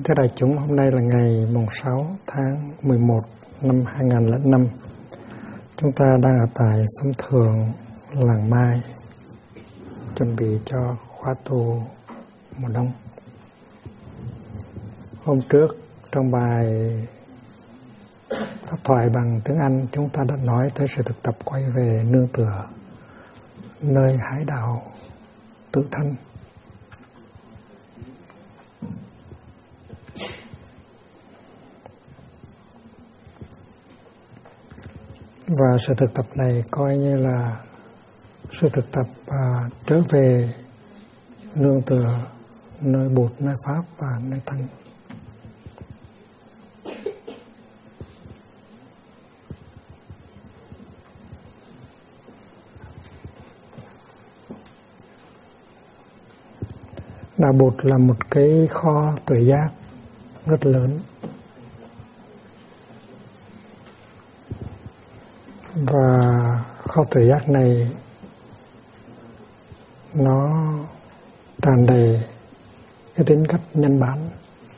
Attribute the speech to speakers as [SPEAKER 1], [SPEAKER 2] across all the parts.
[SPEAKER 1] Kính thưa đại chúng, hôm nay là ngày mùng 6 tháng 11 năm 2005. Chúng ta đang ở tại xóm Thượng, làng Mai, chuẩn bị cho khóa tu mùa đông. Hôm trước, trong bài pháp thoại bằng tiếng Anh, chúng ta đã nói tới sự thực tập quay về nương tựa nơi hải đạo tự thân. Và sự thực tập này coi như là sự thực tập trở về nương tựa nơi Bụt, nơi Pháp và nơi Tăng. Đạo Bụt là một cái kho tuệ giác rất lớn. Và kho tuệ giác này nó tràn đầy cái tính cách nhân bản.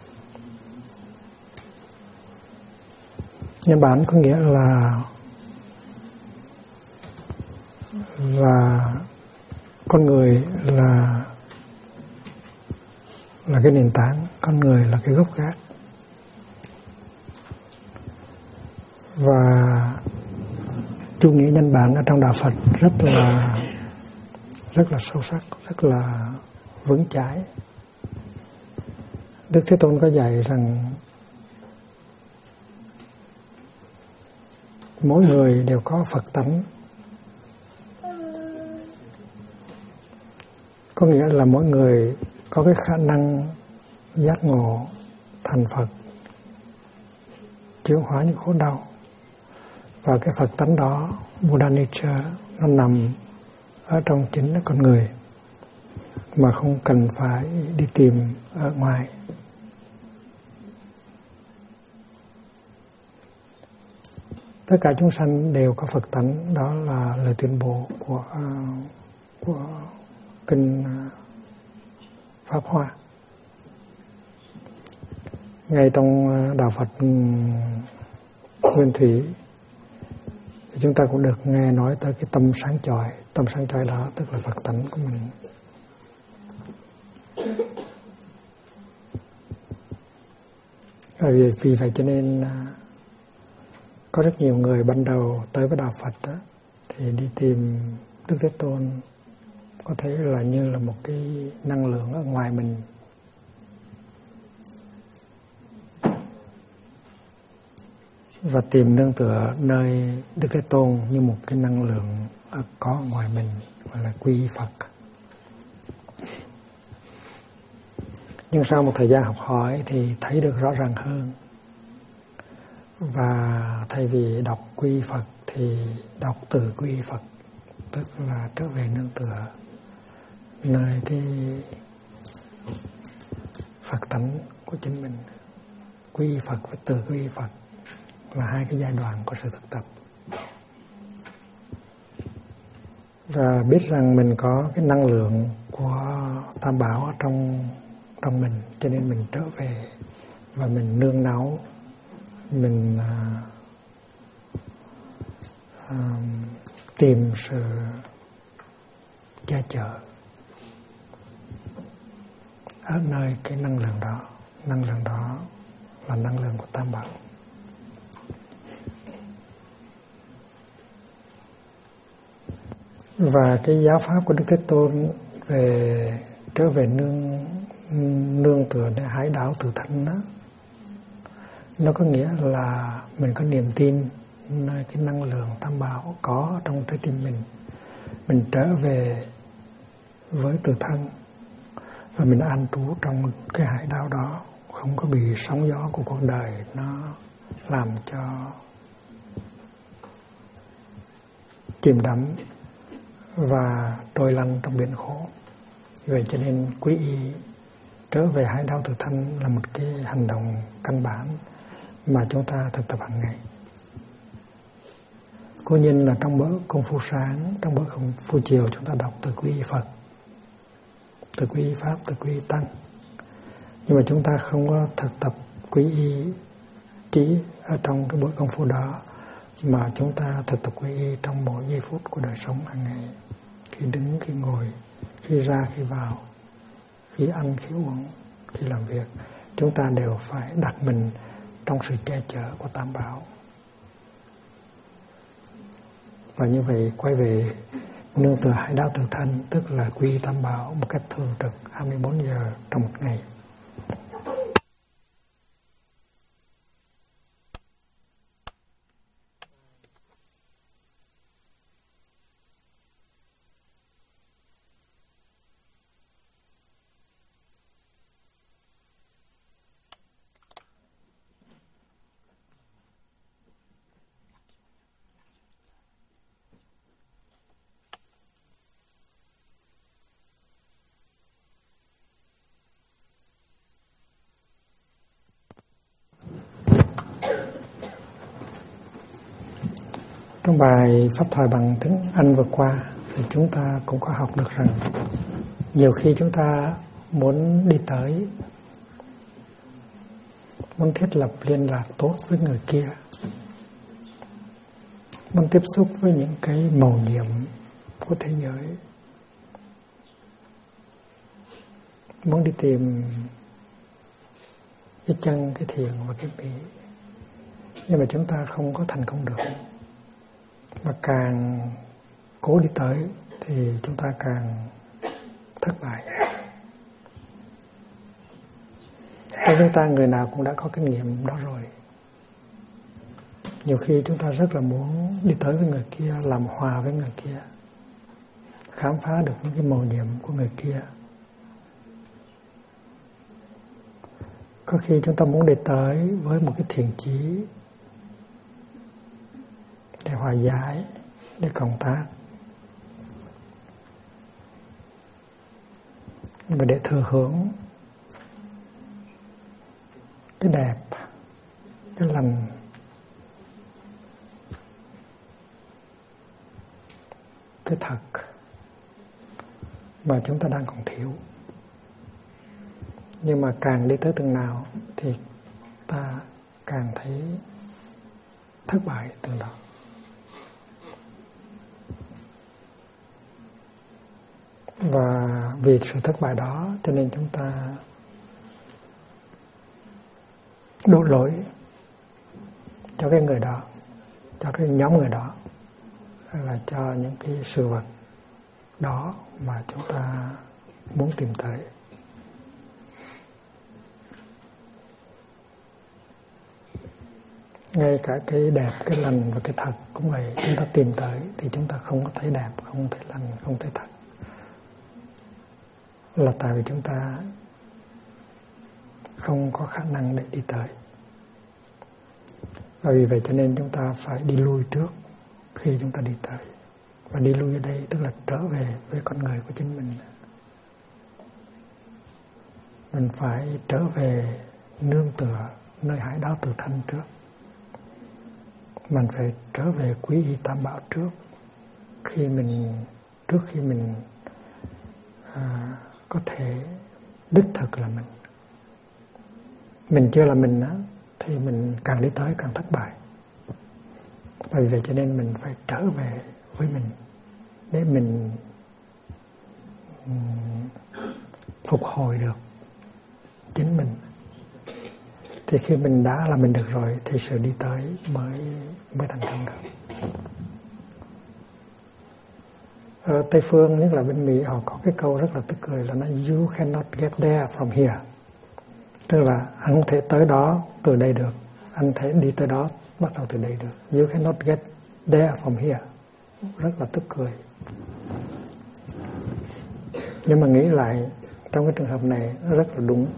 [SPEAKER 1] Nhân bản có nghĩa là con người là cái nền tảng, con người là cái gốc gác. Và chủ nghĩa nhân bản ở trong đạo Phật rất là sâu sắc, rất là vững chãi. Đức Thế Tôn có dạy rằng mỗi người đều có Phật tánh. Có nghĩa là mỗi người có cái khả năng giác ngộ thành Phật, chuyển hóa những khổ đau. Và cái Phật tánh đó, Buddha Nature, nó nằm ở trong chính con người, mà không cần phải đi tìm ở ngoài. Tất cả chúng sanh đều có Phật tánh, đó là lời tuyên bố của kinh Pháp Hoa. Ngay trong đạo Phật Nguyên Thủy, chúng ta cũng được nghe nói tới cái tâm sáng chói. Tâm sáng chói đó tức là Phật tánh của mình. Vì vậy cho nên có rất nhiều người ban đầu tới với đạo Phật đó, thì đi tìm Đức Thế Tôn có thể là như là một cái năng lượng ở ngoài mình. Và tìm nương tựa nơi Đức Thế Tôn như một cái năng lượng có ở ngoài mình, gọi là quy Phật. Nhưng sau một thời gian học hỏi thì thấy được rõ ràng hơn. Và thay vì đọc quy Phật thì đọc từ quy Phật, tức là trở về nương tựa nơi cái Phật tánh của chính mình. Quy Phật với từ quy Phật là hai cái giai đoạn của sự thực tập. Và biết rằng mình có cái năng lượng của Tam Bảo ở trong mình, cho nên mình trở về và mình nương náu, mình tìm sự che chở ở nơi cái năng lượng đó. Năng lượng đó là năng lượng của Tam Bảo. Và cái giáo pháp của Đức Thế Tôn về trở về nương tựa để hải đảo tự thân đó, nó có nghĩa là mình có niềm tin nơi cái năng lượng Tam Bảo có trong trái tim mình. Mình trở về với tự thân và mình an trú trong cái hải đảo đó, không có bị sóng gió của cuộc đời nó làm cho chìm đắm và trôi lăn trong biển khổ. Vậy cho nên quý y trở về hải đảo tự thân là một cái hành động căn bản mà chúng ta thực tập hàng ngày. Cố nhiên là trong bữa công phu sáng, trong bữa công phu chiều chúng ta đọc từ quy Phật, từ quy Pháp, từ quy Tăng. Nhưng mà chúng ta không có thực tập quy y chỉ ở trong cái buổi công phu đó, mà chúng ta thực tập quy y trong mỗi giây phút của đời sống hàng ngày. Khi đứng, khi ngồi, khi ra, khi vào, khi ăn, khi uống, khi làm việc, chúng ta đều phải đặt mình trong sự che chở của Tam Bảo. Và như vậy quay về nương tựa Hải Đạo Tự Thân, tức là quy y Tam Bảo một cách thường trực 24 giờ trong một ngày. Trong bài pháp thoại bằng tiếng Anh vừa qua thì chúng ta cũng có học được rằng nhiều khi chúng ta muốn đi tới, muốn thiết lập liên lạc tốt với người kia, muốn tiếp xúc với những cái mầu nhiệm của thế giới, muốn đi tìm cái chân, cái thiền và cái mỹ, nhưng mà chúng ta không có thành công được. Mà càng cố đi tới thì chúng ta càng thất bại. Trong chúng ta người nào cũng đã có kinh nghiệm đó rồi. Nhiều khi chúng ta rất là muốn đi tới với người kia, làm hòa với người kia, khám phá được những cái mầu nhiệm của người kia. Có khi chúng ta muốn đi tới với một cái thiện chí để hòa giải, để cộng tác, và để thừa hưởng cái đẹp, cái lành, cái thật mà chúng ta đang còn thiếu. Nhưng mà càng đi tới từng nào thì ta càng thấy thất bại từng đó. Và vì sự thất bại đó cho nên chúng ta đổ lỗi cho cái người đó, cho cái nhóm người đó, hay là cho những cái sự vật đó mà chúng ta muốn tìm tới. Ngay cả cái đẹp, cái lành và cái thật cũng vậy. Chúng ta tìm tới thì chúng ta không có thấy đẹp, không thấy lành, không thấy thật, là tại vì chúng ta không có khả năng để đi tới. Và vì vậy cho nên chúng ta phải đi lui trước khi chúng ta đi tới. Và đi lui ở đây tức là trở về với con người của chính mình. Mình phải trở về nương tựa nơi Hải Đạo Tự Thân trước. Mình phải trở về quý y Tam Bảo trước khi mình có thể đích thực là mình. Mình chưa là mình á, thì mình càng đi tới càng thất bại. Bởi vậy cho nên mình phải trở về với mình để mình phục hồi được chính mình. Thì khi mình đã là mình được rồi thì sự đi tới mới thành công được. Ở Tây Phương, nhất là bên Mỹ, họ có cái câu rất là tức cười là nói you cannot get there from here. Tức là anh không thể tới đó từ đây được, anh thể đi tới đó bắt đầu từ đây được. You cannot get there from here. Rất là tức cười. Nhưng mà nghĩ lại trong cái trường hợp này nó rất là đúng.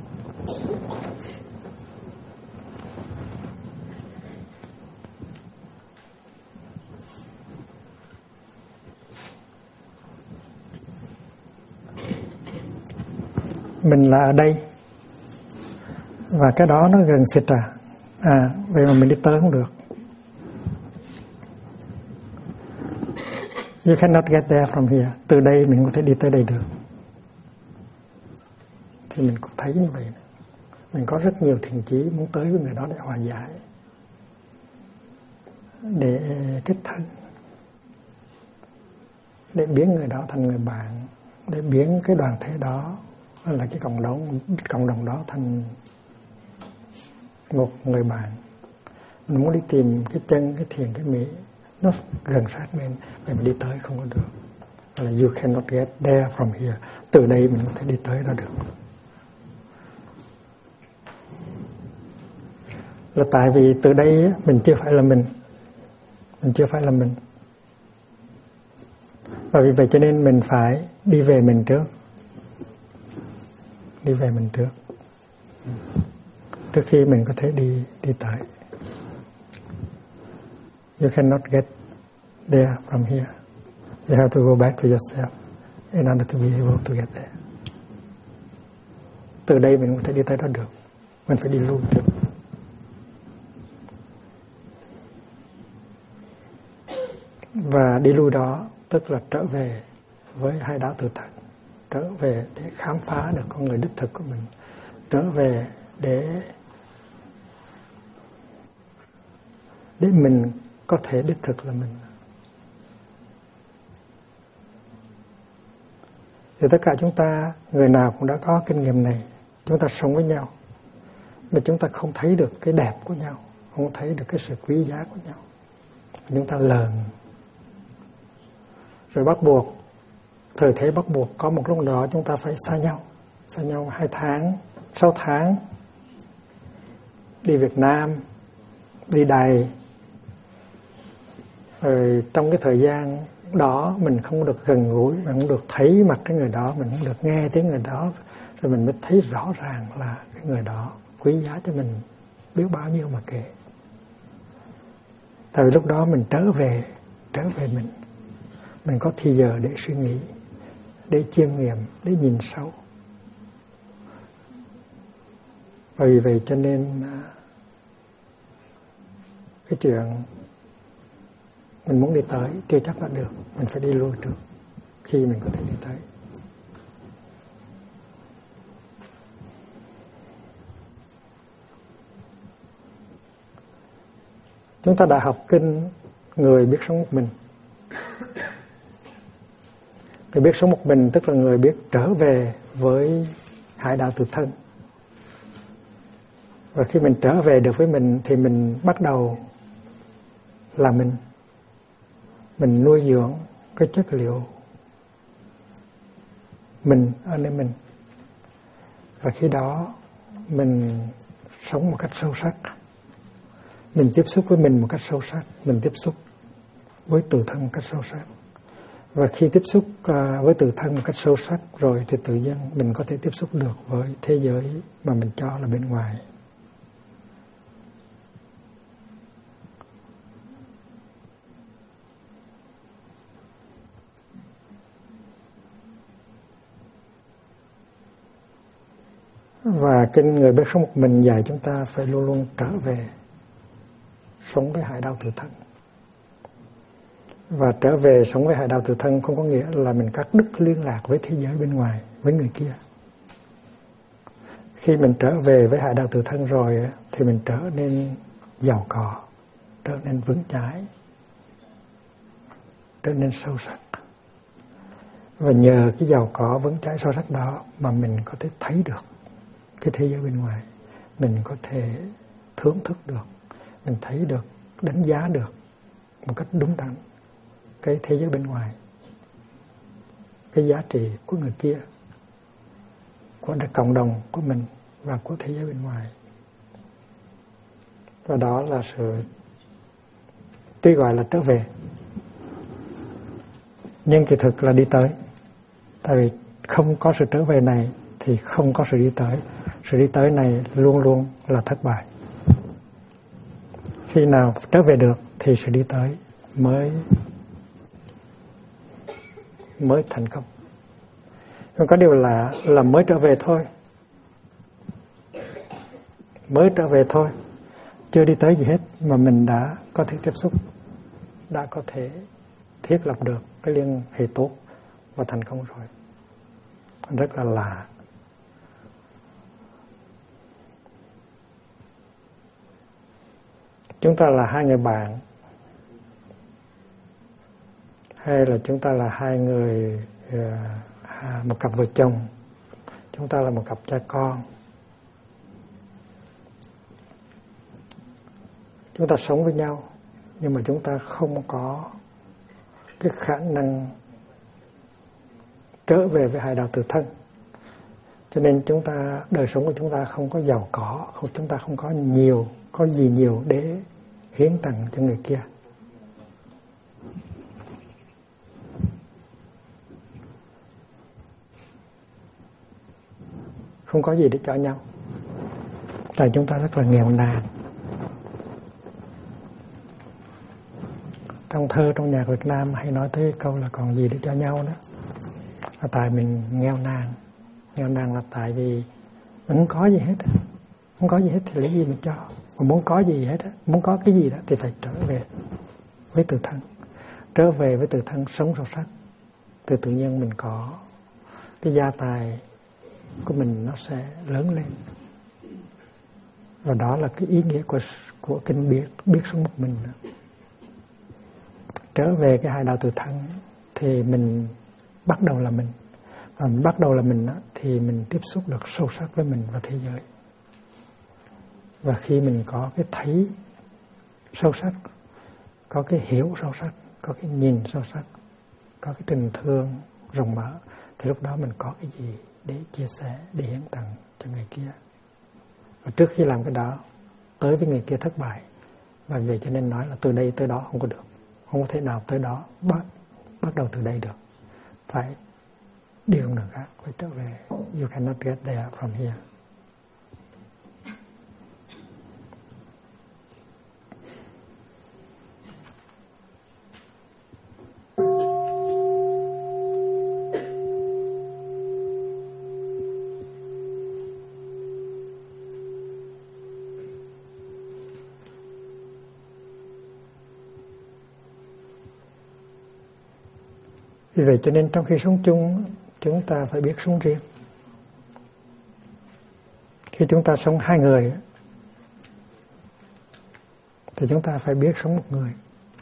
[SPEAKER 1] Mình là ở đây và cái đó nó gần xịt vậy mà mình đi tới không được. You cannot get there from here. Từ đây mình có thể đi tới đây được. Thì mình cũng thấy như vậy. Mình có rất nhiều thiện chí muốn tới với người đó để hòa giải, để kết thân, để biến người đó thành người bạn, để biến cái đoàn thể đó hay là cái cộng đồng đó thành một người bạn. Mình muốn đi tìm cái chân, cái thiện, cái mỹ nó gần sát mình đi tới không có được. Là you cannot get there from here. Từ đây mình có thể đi tới đó được. Là tại vì từ đây mình chưa phải là mình. Mình chưa phải là mình. Và vì vậy cho nên mình phải đi về mình trước. Đi về mình trước. Trước khi mình có thể đi tới. You cannot get there from here. You have to go back to yourself in order to be able to get there. Từ đây mình có thể đi tới đó được. Mình phải đi lui trước. Và đi lui đó tức là trở về với hai đạo tự thân, trở về để khám phá được con người đích thực của mình, trở về để mình có thể đích thực là mình. Thì tất cả chúng ta, người nào cũng đã có kinh nghiệm này. Chúng ta sống với nhau mà chúng ta không thấy được cái đẹp của nhau, không thấy được cái sự quý giá của nhau. Chúng ta lờn. Rồi bắt buộc, thời thế bắt buộc có một lúc đó chúng ta phải xa nhau 2 tháng, 6 tháng, đi Việt Nam, đi Đài. Rồi trong cái thời gian đó mình không được gần gũi, mình không được thấy mặt cái người đó, mình không được nghe tiếng người đó, rồi mình mới thấy rõ ràng là cái người đó quý giá cho mình biết bao nhiêu mà kể. Tại vì lúc đó mình trở về mình có thì giờ để suy nghĩ, để chiêm nghiệm, để nhìn sâu. Và vì vậy cho nên cái chuyện mình muốn đi tới chưa chắc là được. Mình phải đi lui trước khi mình có thể đi tới. Chúng ta đã học kinh người biết sống một mình. Người biết sống một mình tức là người biết trở về với hải đạo tự thân. Và khi mình trở về được với mình thì mình bắt đầu là mình nuôi dưỡng cái chất liệu mình ở nơi mình. Và khi đó mình sống một cách sâu sắc. Mình tiếp xúc với mình một cách sâu sắc. Mình tiếp xúc với tự thân một cách sâu sắc. Và khi tiếp xúc với tự thân một cách sâu sắc rồi thì tự nhiên mình có thể tiếp xúc được với thế giới mà mình cho là bên ngoài. Và kinh người biết sống một mình dạy chúng ta phải luôn luôn trở về sống với hải đạo tự thân. Và trở về sống với hải đạo tự thân không có nghĩa là mình cắt đứt liên lạc với thế giới bên ngoài, với người kia. Khi mình trở về với hải đạo tự thân rồi thì mình trở nên giàu có, trở nên vững chãi, trở nên sâu sắc. Và nhờ cái giàu có vững chãi sâu sắc đó mà mình có thể thấy được cái thế giới bên ngoài. Mình có thể thưởng thức được, mình thấy được, đánh giá được một cách đúng đắn cái thế giới bên ngoài, cái giá trị của người kia, của cộng đồng của mình và của thế giới bên ngoài. Và đó là sự tuy gọi là trở về nhưng kỳ thực là đi tới. Tại vì không có sự trở về này thì không có sự đi tới. Sự đi tới này luôn luôn là thất bại. Khi nào trở về được thì sự đi tới mới thành công. Nhưng có điều là mới trở về thôi. Mới trở về thôi. Chưa đi tới gì hết mà mình đã có thể tiếp xúc, đã có thể thiết lập được cái liên hệ tốt và thành công rồi. Rất là lạ. chúng ta là hai người bạn, hay là chúng ta là hai người, một cặp vợ chồng, chúng ta là một cặp cha con. Chúng ta sống với nhau, nhưng mà chúng ta không có cái khả năng trở về với hai đạo tự thân. Cho nên đời sống của chúng ta không có giàu có, chúng ta không có gì nhiều để hiến tặng cho người kia. Không có gì để cho nhau. Tại chúng ta rất là nghèo nàn. Trong thơ, trong nhạc Việt Nam hay nói tới câu là còn gì để cho nhau đó. Là tại mình nghèo nàn. Nghèo nàn là tại vì mình không có gì hết. Không có gì hết thì lấy gì mình cho. Mà muốn có gì hết, muốn có cái gì đó thì phải trở về với tự thân. Trở về với tự thân sống sâu sắc. Thì tự nhiên mình có cái gia tài của mình nó sẽ lớn lên. Và đó là cái ý nghĩa của kinh biết sống một mình. Trở về cái hai đạo tự thân thì mình bắt đầu là mình. Và mình bắt đầu là mình thì mình tiếp xúc được sâu sắc với mình và thế giới. Và khi mình có cái thấy sâu sắc, có cái hiểu sâu sắc, có cái nhìn sâu sắc, có cái tình thương rộng mở, thì lúc đó mình có cái gì để chia sẻ, để hiến tặng cho người kia. Và trước khi làm cái đó, tới với người kia thất bại. Và vì cho nên nói là từ đây tới đó không có được. Không có thể nào tới đó bắt đầu từ đây được. Phải đi hướng đường khác, phải trở về. You cannot get there from here. Vì vậy cho nên trong khi sống chung, chúng ta phải biết sống riêng. Khi chúng ta sống hai người, thì chúng ta phải biết sống một người.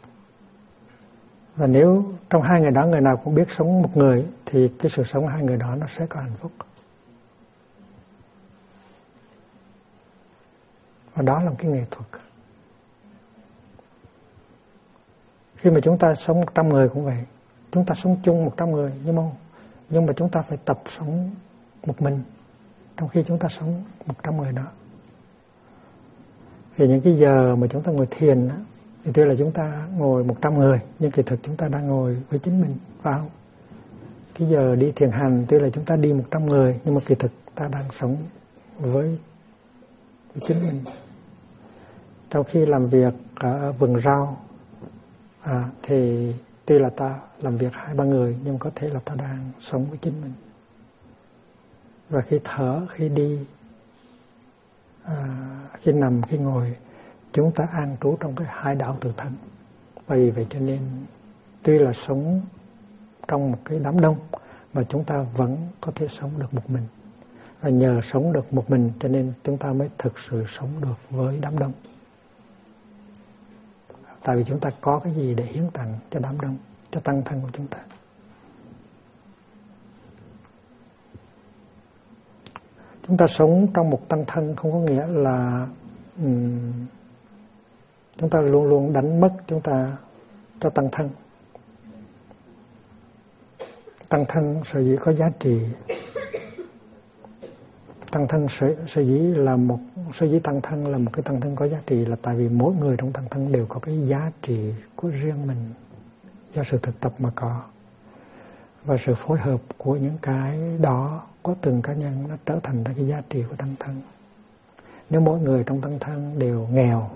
[SPEAKER 1] Và nếu trong hai người đó người nào cũng biết sống một người, thì cái sự sống hai người đó nó sẽ có hạnh phúc. Và đó là một cái nghệ thuật. Khi mà chúng ta sống 100 người cũng vậy. Chúng ta sống chung 100 người, nhưng mà chúng ta phải tập sống một mình trong khi chúng ta sống 100 người đó. Thì những cái giờ mà chúng ta ngồi thiền đó, thì tuy là chúng ta ngồi 100 người, nhưng kỳ thực chúng ta đang ngồi với chính mình, phải không? Cái giờ đi thiền hành, tuy là chúng ta đi 100 người, nhưng mà kỳ thực ta đang sống với chính mình. Trong khi làm việc ở vườn rau, thì tuy là ta làm việc 2-3 người, nhưng có thể là ta đang sống với chính mình. Và khi thở, khi đi, khi nằm, khi ngồi, chúng ta an trú trong cái hai đạo tự thân. Vì vậy cho nên tuy là sống trong một cái đám đông, mà chúng ta vẫn có thể sống được một mình. Và nhờ sống được một mình cho nên chúng ta mới thực sự sống được với đám đông. Tại vì chúng ta có cái gì để hiến tặng cho đám đông, cho tăng thân của chúng ta. Chúng ta sống trong một tăng thân không có nghĩa là chúng ta luôn luôn đánh mất chúng ta cho tăng thân. Tăng thân sở dĩ có giá trị. Tăng thân sở dĩ tăng thân là một cái tăng thân có giá trị là tại vì mỗi người trong tăng thân đều có cái giá trị của riêng mình do sự thực tập mà có. Và sự phối hợp của những cái đó của từng cá nhân nó trở thành ra cái giá trị của tăng thân. Nếu mỗi người trong tăng thân đều nghèo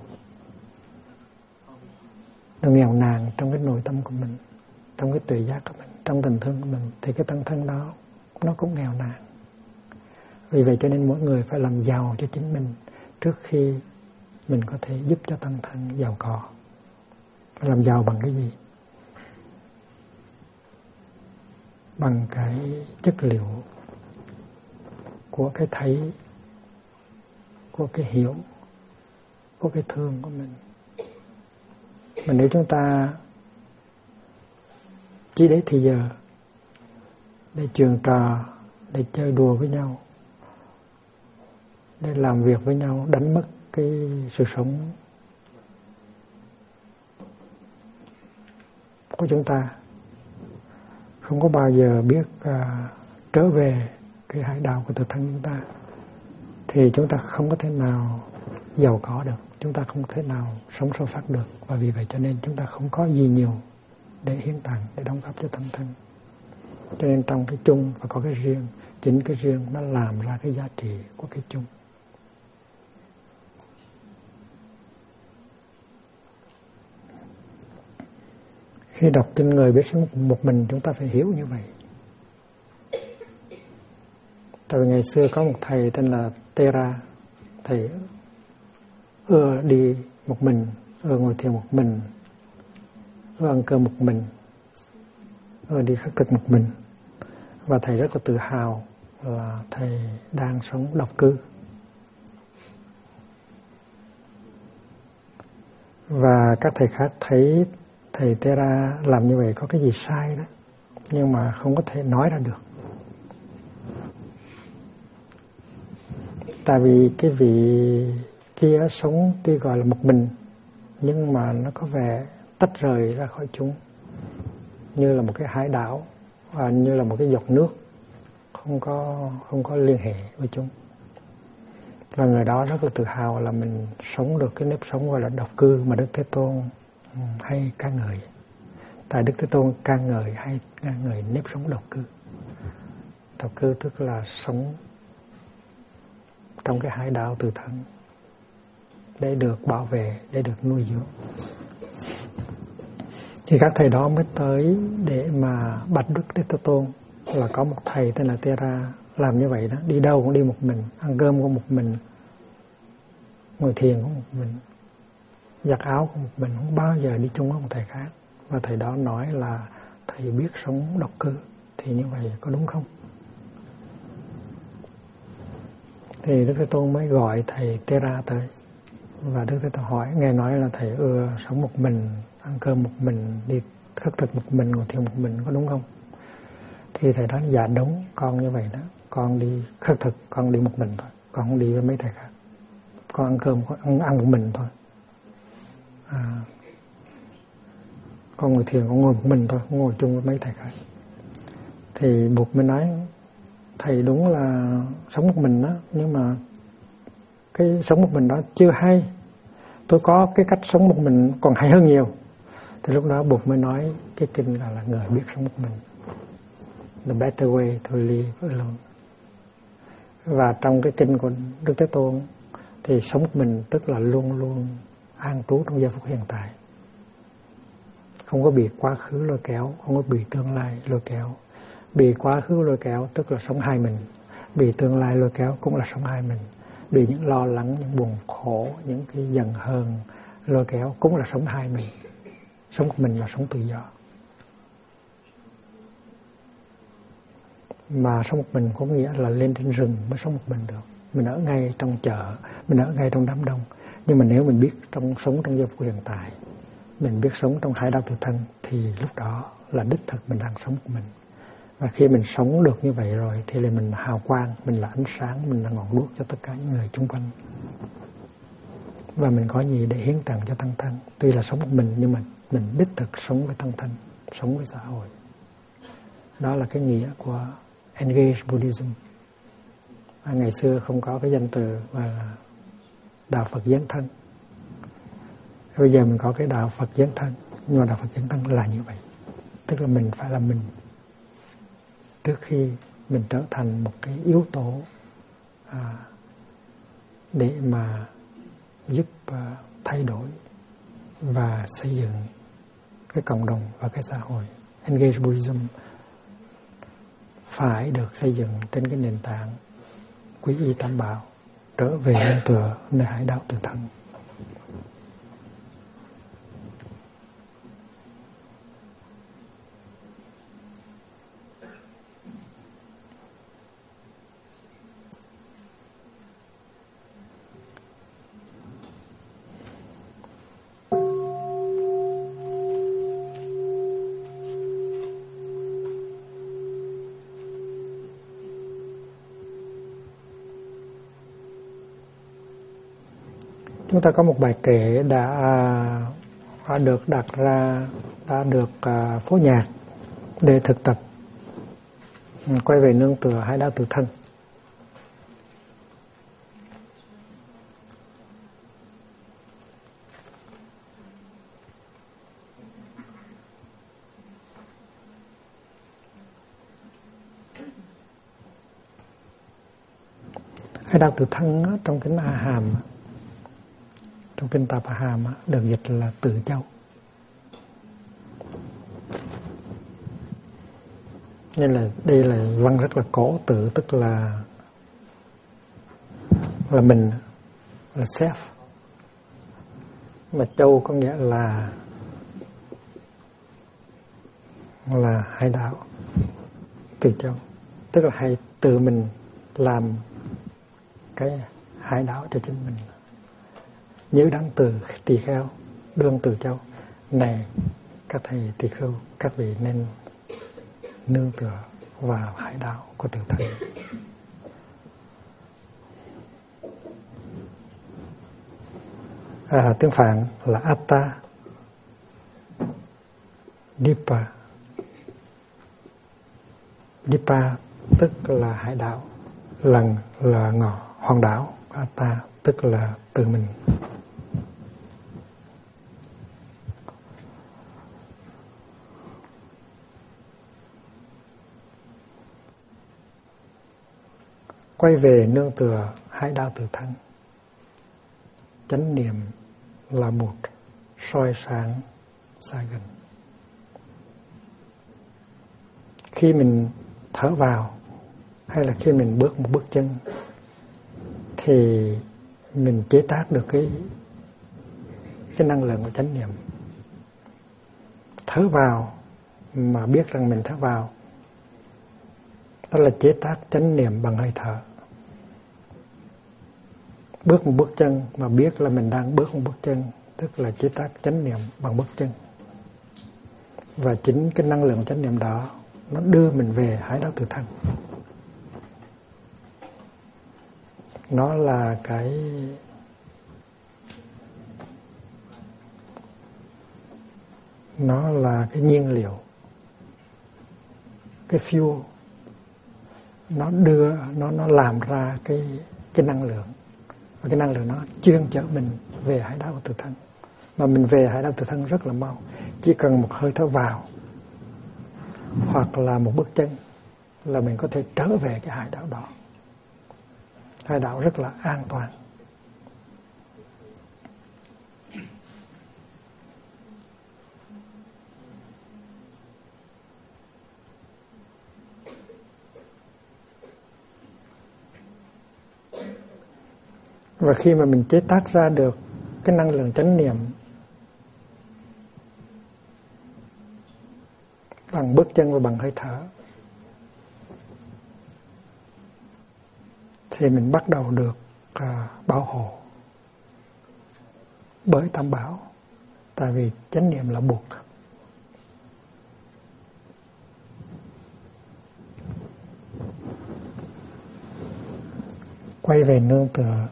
[SPEAKER 1] nàn trong cái nội tâm của mình, trong cái tuệ giác của mình, trong tình thương của mình, thì cái tăng thân đó nó cũng nghèo nàn. Vì vậy cho nên mỗi người phải làm giàu cho chính mình trước khi mình có thể giúp cho tăng thân giàu có. Làm giàu bằng cái gì? Bằng cái chất liệu của cái thấy, của cái hiểu, của cái thương của mình. Mà nếu chúng ta chỉ để thì giờ, để chuyện trò, để chơi đùa với nhau, để làm việc với nhau, đánh mất cái sự sống của chúng ta, không có bao giờ biết trở về cái hải đạo của tự thân chúng ta, thì chúng ta không có thể nào giàu có được, chúng ta không thể nào sống sâu sắc được. Và vì vậy cho nên chúng ta không có gì nhiều để hiến tặng, để đóng góp cho thân thân. Cho nên trong cái chung phải có cái riêng, chính cái riêng nó làm ra cái giá trị của cái chung. Khi đọc kinh Người biết sống một mình, chúng ta phải hiểu như vậy. Tại vì ngày xưa có một thầy tên là Tera, thầy ưa đi một mình, ưa ngồi thiền một mình, ưa ăn cơm một mình, ưa đi khất thực một mình. Và thầy rất là tự hào là thầy đang sống độc cư. Và các thầy khác thấy thầy Tera làm như vậy có cái gì sai đó, nhưng mà không có thể nói ra được. Tại vì cái vị kia sống tuy gọi là một mình, nhưng mà nó có vẻ tách rời ra khỏi chúng, như là một cái hải đảo, và như là một cái giọt nước, không có liên hệ với chúng. Và người đó rất là tự hào là mình sống được cái nếp sống gọi là độc cư mà Đức Thế Tôn hay ca ngợi. Tại Đức Thế Tôn ca ngợi hay ca ngợi nếp sống độc cư. Độc cư tức là sống trong cái hải đảo tự thân, để được bảo vệ, để được nuôi dưỡng. Thì các thầy đó mới tới để mà bạch Đức Thế Tôn là có một thầy tên là Tera làm như vậy đó, đi đâu cũng đi một mình, ăn cơm cũng một mình, ngồi thiền cũng một mình, giặt áo cũng một mình, không bao giờ đi chung với một thầy khác. Và thầy đó nói là thầy biết sống độc cư, thì như vậy có đúng không? Thì Đức Thế Tôn mới gọi thầy Tera tới, và Đức Thế Tôn hỏi, nghe nói là thầy ưa sống một mình, ăn cơm một mình, đi khất thực một mình, ngồi thiền một mình, có đúng không? Thì thầy nói, dạ đúng, con như vậy đó, con đi khất thực, con đi một mình thôi, con không đi với mấy thầy khác. Con ăn cơm, con ăn một mình thôi. Con ngồi thiền, con ngồi một mình thôi, không ngồi chung với mấy thầy khác. Thì Bụt mới nói, thầy đúng là sống một mình đó, nhưng mà cái sống một mình đó chưa hay. Tôi có cái cách sống một mình còn hay hơn nhiều. Thì lúc đó Bụt mới nói cái kinh là người biết sống một mình. The better way to live alone. Và trong cái kinh của Đức Thế Tôn thì sống một mình tức là luôn luôn an trú trong giây phút hiện tại, không có bị quá khứ lôi kéo, không có bị tương lai lôi kéo. Bị quá khứ lôi kéo tức là sống hai mình, bị tương lai lôi kéo cũng là sống hai mình, bị những lo lắng, những buồn khổ, những cái giận hờn lôi kéo cũng là sống hai mình. Sống một mình là sống tự do. Mà sống một mình có nghĩa là lên trên rừng mới sống một mình được. Mình ở ngay trong chợ, mình ở ngay trong đám đông. Nhưng mà nếu mình biết sống trong giây phút hiện tại, mình biết sống trong hải đảo tự thân, thì lúc đó là đích thực mình đang sống một mình. Và khi mình sống được như vậy rồi thì là mình hào quang, mình là ánh sáng, mình là ngọn đuốc cho tất cả những người xung quanh. Và mình có gì để hiến tặng cho tăng thân. Tuy là sống một mình nhưng mà mình đích thực sống với tăng thân, sống với xã hội. Đó là cái nghĩa của Engage Buddhism. Ngày xưa không có cái danh từ là đạo Phật dấn thân. Bây giờ mình có cái đạo Phật dấn thân. Nhưng mà đạo Phật dấn thân là như vậy. Tức là mình phải là mình trước khi mình trở thành một cái yếu tố để mà giúp thay đổi và xây dựng cái cộng đồng và cái xã hội. Engage Buddhism phải được xây dựng trên cái nền tảng quy y tam bảo, trở về nương tựa nơi hải đạo tự thân. Chúng ta có một bài kệ đã được đặt ra, đã được phối nhạc để thực tập quay về nương tựa hải đảo tự thân. Hải đảo tự thân trong kinh A Hàm, trong kinh Tạp A Hàm được dịch là tự châu. Nên là đây là văn rất là cổ, tự tức là mình, là self. Mà châu có nghĩa là hải đảo, tự châu, tức là hay tự mình làm cái hải đảo cho chính mình. Nhớ đắng từ tỳ kheo đương từ châu này, các thầy tỳ khưu, các vị nên nương tựa vào hải đảo của tự thân. Tiếng Phạn là Atta Dipa. Dipa tức là hải đảo, lần là hòn đảo. Atta tức là tự mình. Quay về nương tựa hải đảo tự thân. Chánh niệm là một soi sáng xa gần. Khi mình thở vào hay là khi mình bước một bước chân thì mình chế tác được cái năng lượng của chánh niệm. Thở vào mà biết rằng mình thở vào, đó là chế tác chánh niệm bằng hơi thở. Bước một bước chân mà biết là mình đang bước một bước chân, tức là chế tác chánh niệm bằng bước chân. Và chính cái năng lượng chánh niệm đó nó đưa mình về hải đảo tự thân. Nó là cái nhiên liệu, cái fuel, nó làm ra cái năng lượng. Và cái năng lượng nó chuyên chở mình về hải đảo tự thân. Mà mình về hải đảo tự thân rất là mau. Chỉ cần một hơi thở vào hoặc là một bước chân là mình có thể trở về cái hải đảo đó. Hải đảo rất là an toàn. Và khi mà mình chế tác ra được cái năng lượng chánh niệm bằng bước chân và bằng hơi thở, thì mình bắt đầu được bảo hộ bởi tam bảo. Tại vì chánh niệm là buộc. Quay về nương tựa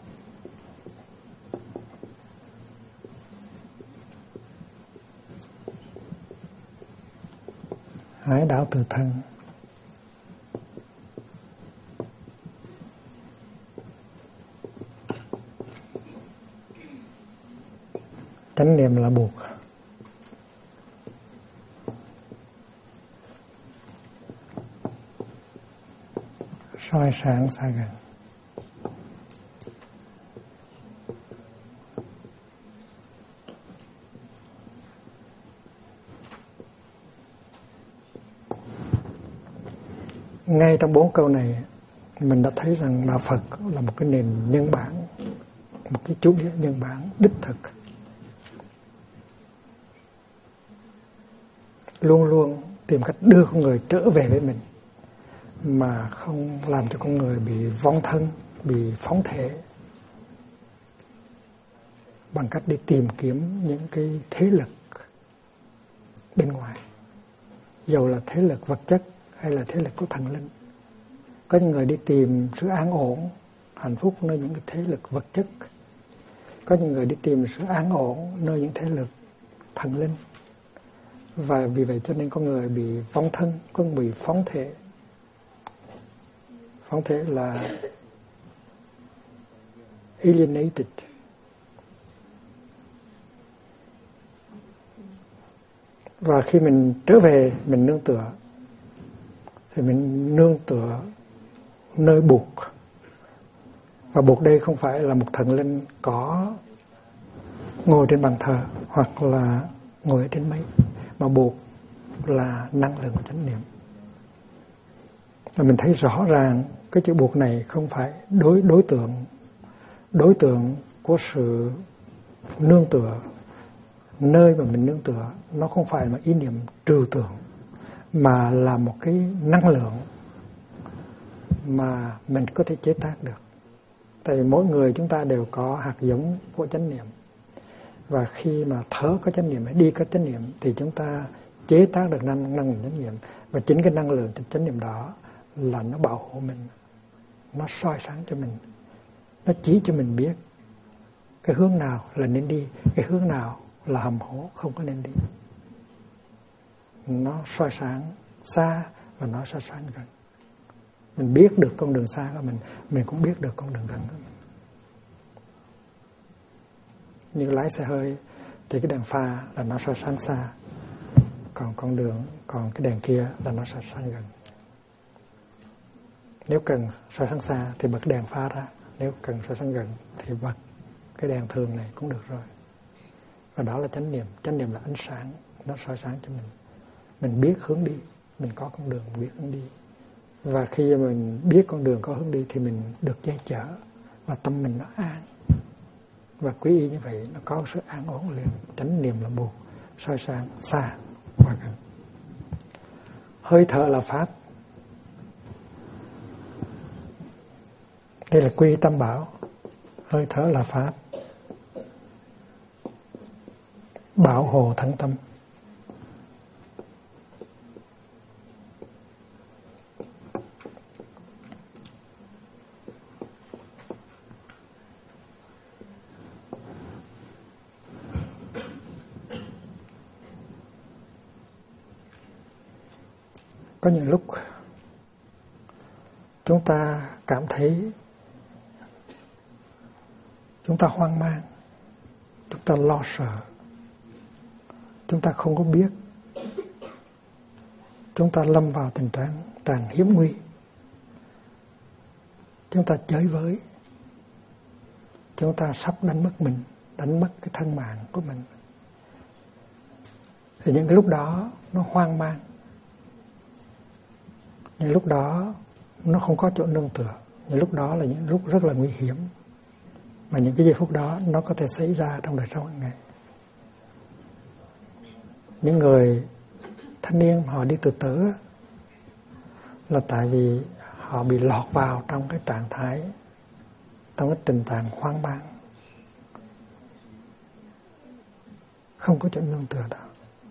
[SPEAKER 1] hải đảo tự thân. Chánh niệm là buộc. Soi sáng xa gần. Ngay trong 4 câu này mình đã thấy rằng đạo Phật là một cái nền nhân bản, một cái chủ nghĩa nhân bản đích thực, luôn luôn tìm cách đưa con người trở về với mình, mà không làm cho con người bị vong thân, bị phóng thể bằng cách đi tìm kiếm những cái thế lực bên ngoài, dầu là thế lực vật chất hay là thế lực của thần linh. Có những người đi tìm sự an ổn, hạnh phúc nơi những cái thế lực vật chất. Có những người đi tìm sự an ổn nơi những thế lực thần linh, và vì vậy cho nên có người bị vong thân, có người bị phóng thể. Phóng thể là alienated. Và khi mình trở về, mình nương tựa, thì mình nương tựa nơi Bụt. Và Bụt đây không phải là một thần linh có ngồi trên bàn thờ hoặc là ngồi ở trên mây, mà Bụt là năng lượng của chánh niệm. Và mình thấy rõ ràng cái chữ Bụt này không phải đối tượng của sự nương tựa. Nơi mà mình nương tựa nó không phải là ý niệm trừu tượng, mà là một cái năng lượng mà mình có thể chế tác được. Tại vì mỗi người chúng ta đều có hạt giống của chánh niệm, và khi mà thở có chánh niệm, đi có chánh niệm, thì chúng ta chế tác được năng lượng chánh niệm. Và chính cái năng lượng chánh niệm đó là nó bảo hộ mình, nó soi sáng cho mình, nó chỉ cho mình biết cái hướng nào là nên đi, cái hướng nào là hầm hố không có nên đi. Nó soi sáng xa và nó soi sáng gần. Mình biết được con đường xa của mình cũng biết được con đường gần của mình. Như lái xe hơi thì cái đèn pha là nó soi sáng xa, còn cái đèn kia là nó soi sáng gần. Nếu cần soi sáng xa thì bật đèn pha ra, nếu cần soi sáng gần thì bật cái đèn thường này cũng được rồi. Và đó là chánh niệm. Chánh niệm là ánh sáng, nó soi sáng cho mình. Mình biết hướng đi, mình có con đường, mình biết hướng đi. Và khi mình biết con đường có hướng đi thì mình được che chở, và tâm mình nó an. Và quý y như vậy, nó có sự an ổn liền. Chánh niệm là Bụt, soi sáng xa và gần. Hơi thở là Pháp. Đây là quy tam bảo. Hơi thở là Pháp, bảo hộ thân tâm. Có những lúc chúng ta cảm thấy chúng ta hoang mang, chúng ta lo sợ, chúng ta không có biết, chúng ta lâm vào tình trạng hiểm nguy, chúng ta chới với, chúng ta sắp đánh mất mình, đánh mất cái thân mạng của mình. Thì những cái lúc đó nó hoang mang, những lúc đó nó không có chỗ nương tựa, những lúc đó là những lúc rất là nguy hiểm, mà những cái giây phút đó nó có thể xảy ra trong đời sống hàng ngày. Những người thanh niên họ đi tự tử là tại vì họ bị lọt vào trong cái trạng thái, trong cái tình trạng hoang mang, không có chỗ nương tựa đó.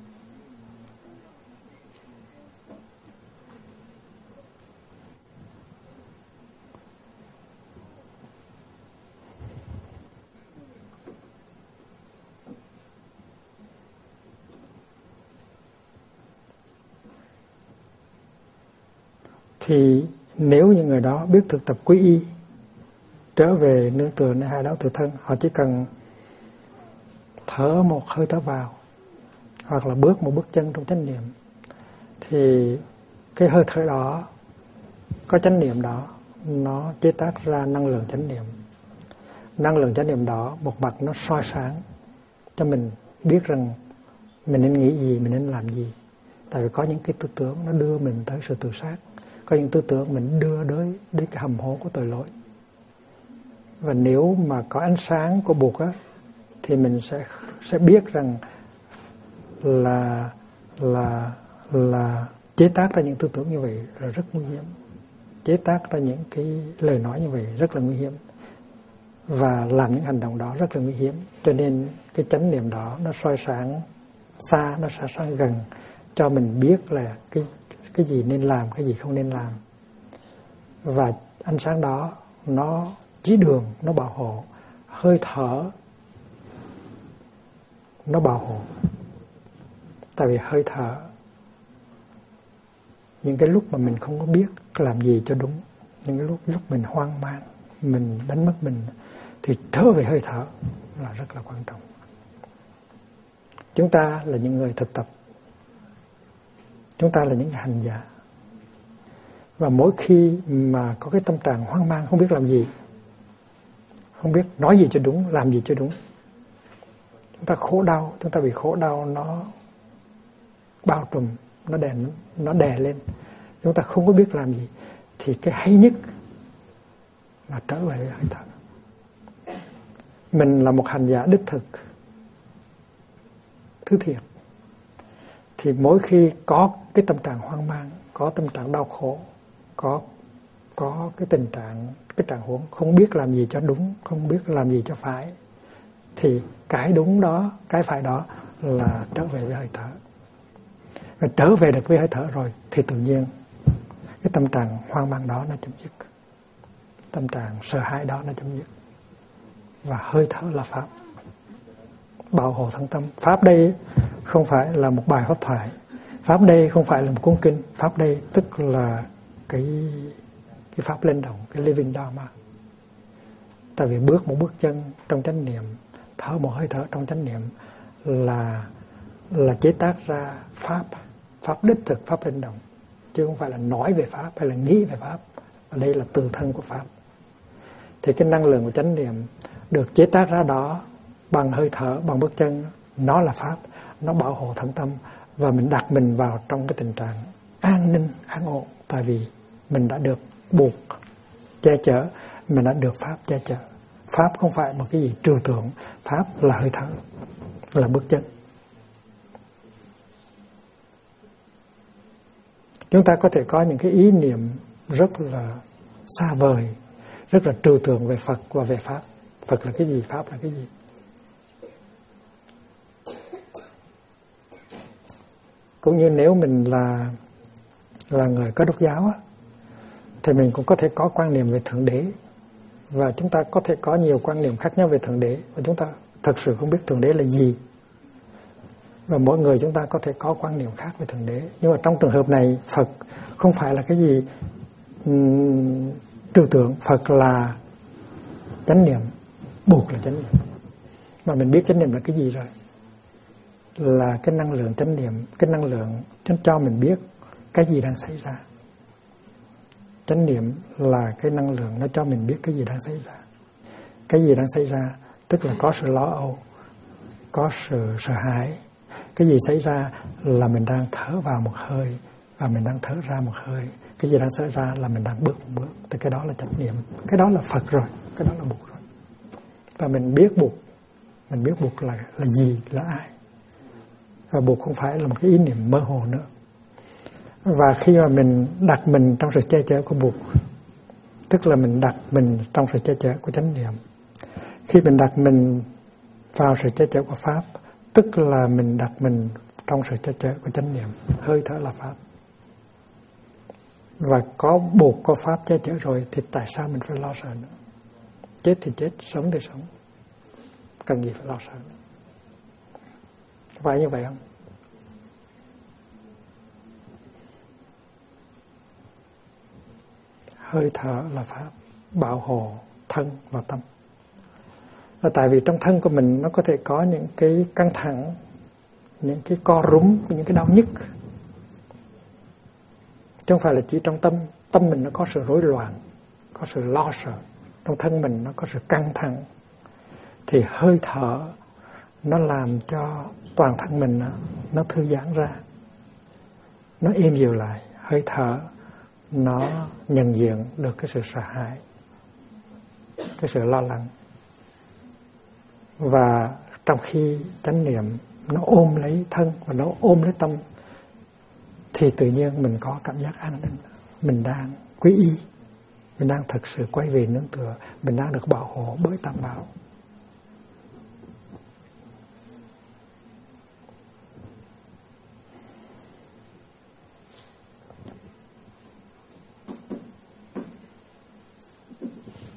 [SPEAKER 1] Thì nếu những người đó biết thực tập quy y, trở về nương tựa nơi hai đạo tự thân, họ chỉ cần thở một hơi thở vào, hoặc là bước một bước chân trong chánh niệm, thì cái hơi thở đó, có chánh niệm đó, nó chế tác ra năng lượng chánh niệm. Năng lượng chánh niệm đó một mặt nó soi sáng cho mình biết rằng mình nên nghĩ gì, mình nên làm gì. Tại vì có những cái tư tưởng nó đưa mình tới sự tự sát, có những tư tưởng mình đưa đến cái hầm hố của tội lỗi. Và nếu mà có ánh sáng của Bụt á, thì mình sẽ biết rằng là chế tác ra những tư tưởng như vậy là rất nguy hiểm, chế tác ra những cái lời nói như vậy rất là nguy hiểm, và làm những hành động đó rất là nguy hiểm. Cho nên cái chánh niệm đó nó soi sáng xa, nó soi sáng gần, cho mình biết là cái gì nên làm, cái gì không nên làm. Và ánh sáng đó nó chỉ đường, nó bảo hộ. Hơi thở nó bảo hộ. Tại vì hơi thở, những cái lúc mà mình không có biết làm gì cho đúng, những cái lúc mình hoang mang, mình đánh mất mình, thì trở về hơi thở là rất là quan trọng. Chúng ta là những người thực tập, chúng ta là những hành giả, và mỗi khi mà có cái tâm trạng hoang mang, không biết làm gì, không biết nói gì cho đúng, làm gì cho đúng, chúng ta khổ đau, chúng ta bị khổ đau nó bao trùm, nó đè lên, chúng ta không có biết làm gì, thì cái hay nhất là trở về với hơi thở. Mình là một hành giả đích thực, thứ thiệt, thì mỗi khi có cái tâm trạng hoang mang, có tâm trạng đau khổ, có cái tình trạng, cái trạng huống không biết làm gì cho đúng, không biết làm gì cho phải, thì cái đúng đó, cái phải đó là trở về với hơi thở. Và trở về được với hơi thở rồi thì tự nhiên cái tâm trạng hoang mang đó nó chấm dứt, tâm trạng sợ hãi đó nó chấm dứt. Và hơi thở là pháp bảo hộ thân tâm. Pháp đây không phải là một bài pháp thoại, pháp đây không phải là một cuốn kinh, pháp đây tức là cái pháp linh động, cái living dharma. Tại vì bước một bước chân trong chánh niệm, thở một hơi thở trong chánh niệm là chế tác ra pháp đích thực, pháp linh động, chứ không phải là nói về pháp hay là nghĩ về pháp. Và đây là từ thân của pháp. Thì cái năng lượng của chánh niệm được chế tác ra đó bằng hơi thở, bằng bước chân, nó là pháp, nó bảo hộ thân tâm, và mình đặt mình vào trong cái tình trạng an ninh, an ổn. Tại vì mình đã được buộc che chở, mình đã được pháp che chở. Pháp không phải một cái gì trừu tượng, pháp là hơi thở, là bước chân. Chúng ta có thể có những cái ý niệm rất là xa vời, rất là trừu tượng về Phật và về pháp. Phật là cái gì, pháp là cái gì? Cũng như nếu mình là người Cơ Đốc giáo á, thì mình cũng có thể có quan niệm về Thượng Đế, và chúng ta có thể có nhiều quan niệm khác nhau về Thượng Đế, và chúng ta thật sự không biết Thượng Đế là gì. Và mỗi người chúng ta có thể có quan niệm khác về Thượng Đế. Nhưng mà trong trường hợp này, Phật không phải là cái gì trừu tượng, Phật là chánh niệm, buộc là chánh niệm. Mà mình biết chánh niệm là cái gì rồi? Là cái năng lượng chánh niệm, cái năng lượng cho mình biết cái gì đang xảy ra. Chánh niệm là cái năng lượng nó cho mình biết cái gì đang xảy ra. Cái gì đang xảy ra tức là có sự lo âu, có sự sợ hãi. Cái gì xảy ra là mình đang thở vào một hơi và mình đang thở ra một hơi. Cái gì đang xảy ra là mình đang bước một bước. Thì cái đó là chánh niệm, cái đó là Phật rồi, cái đó là buộc rồi. Và mình biết buộc, mình biết buộc là gì, là ai. Và buộc không phải là một cái ý niệm mơ hồ nữa. Và khi mà mình đặt mình trong sự che chở của buộc, tức là mình đặt mình trong sự che chở của chánh niệm. Khi mình đặt mình vào sự che chở của pháp, tức là mình đặt mình trong sự che chở của chánh niệm. Hơi thở là pháp. Và có buộc, có pháp che chở rồi thì tại sao mình phải lo sợ nữa? Chết thì chết, sống thì sống, cần gì phải lo sợ nữa? Phải như vậy không? Hơi thở là pháp bảo hộ thân và tâm. Là tại vì trong thân của mình nó có thể có những cái căng thẳng, những cái co rúm, những cái đau nhức. Chứ không phải là chỉ trong tâm. Tâm mình nó có sự rối loạn, có sự lo sợ. Trong thân mình nó có sự căng thẳng. Thì hơi thở nó làm cho toàn thân mình nó thư giãn ra, nó êm dịu lại. Hơi thở nó nhận diện được cái sự sợ hãi, cái sự lo lắng. Và trong khi chánh niệm nó ôm lấy thân và nó ôm lấy tâm, thì tự nhiên mình có cảm giác an ninh. Mình đang quy y, mình đang thực sự quay về nương tựa, mình đang được bảo hộ bởi tam bảo.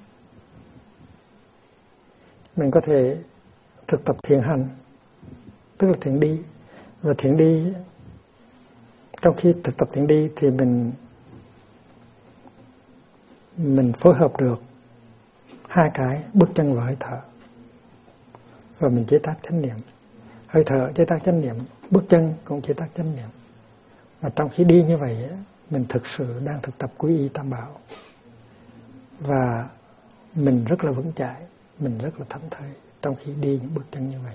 [SPEAKER 1] Mình có thể thực tập thiền hành tức là thiền đi. Và thiền đi, trong khi thực tập thiền đi thì mình phối hợp được hai cái, bước chân và hơi thở, và mình chế tác chánh niệm. Hơi thở chế tác chánh niệm, bước chân cũng chế tác chánh niệm. Và trong khi đi như vậy, mình thực sự đang thực tập quy y tam bảo, và mình rất là vững chãi, mình rất là thảnh thơi trong khi đi những bước chân như vậy.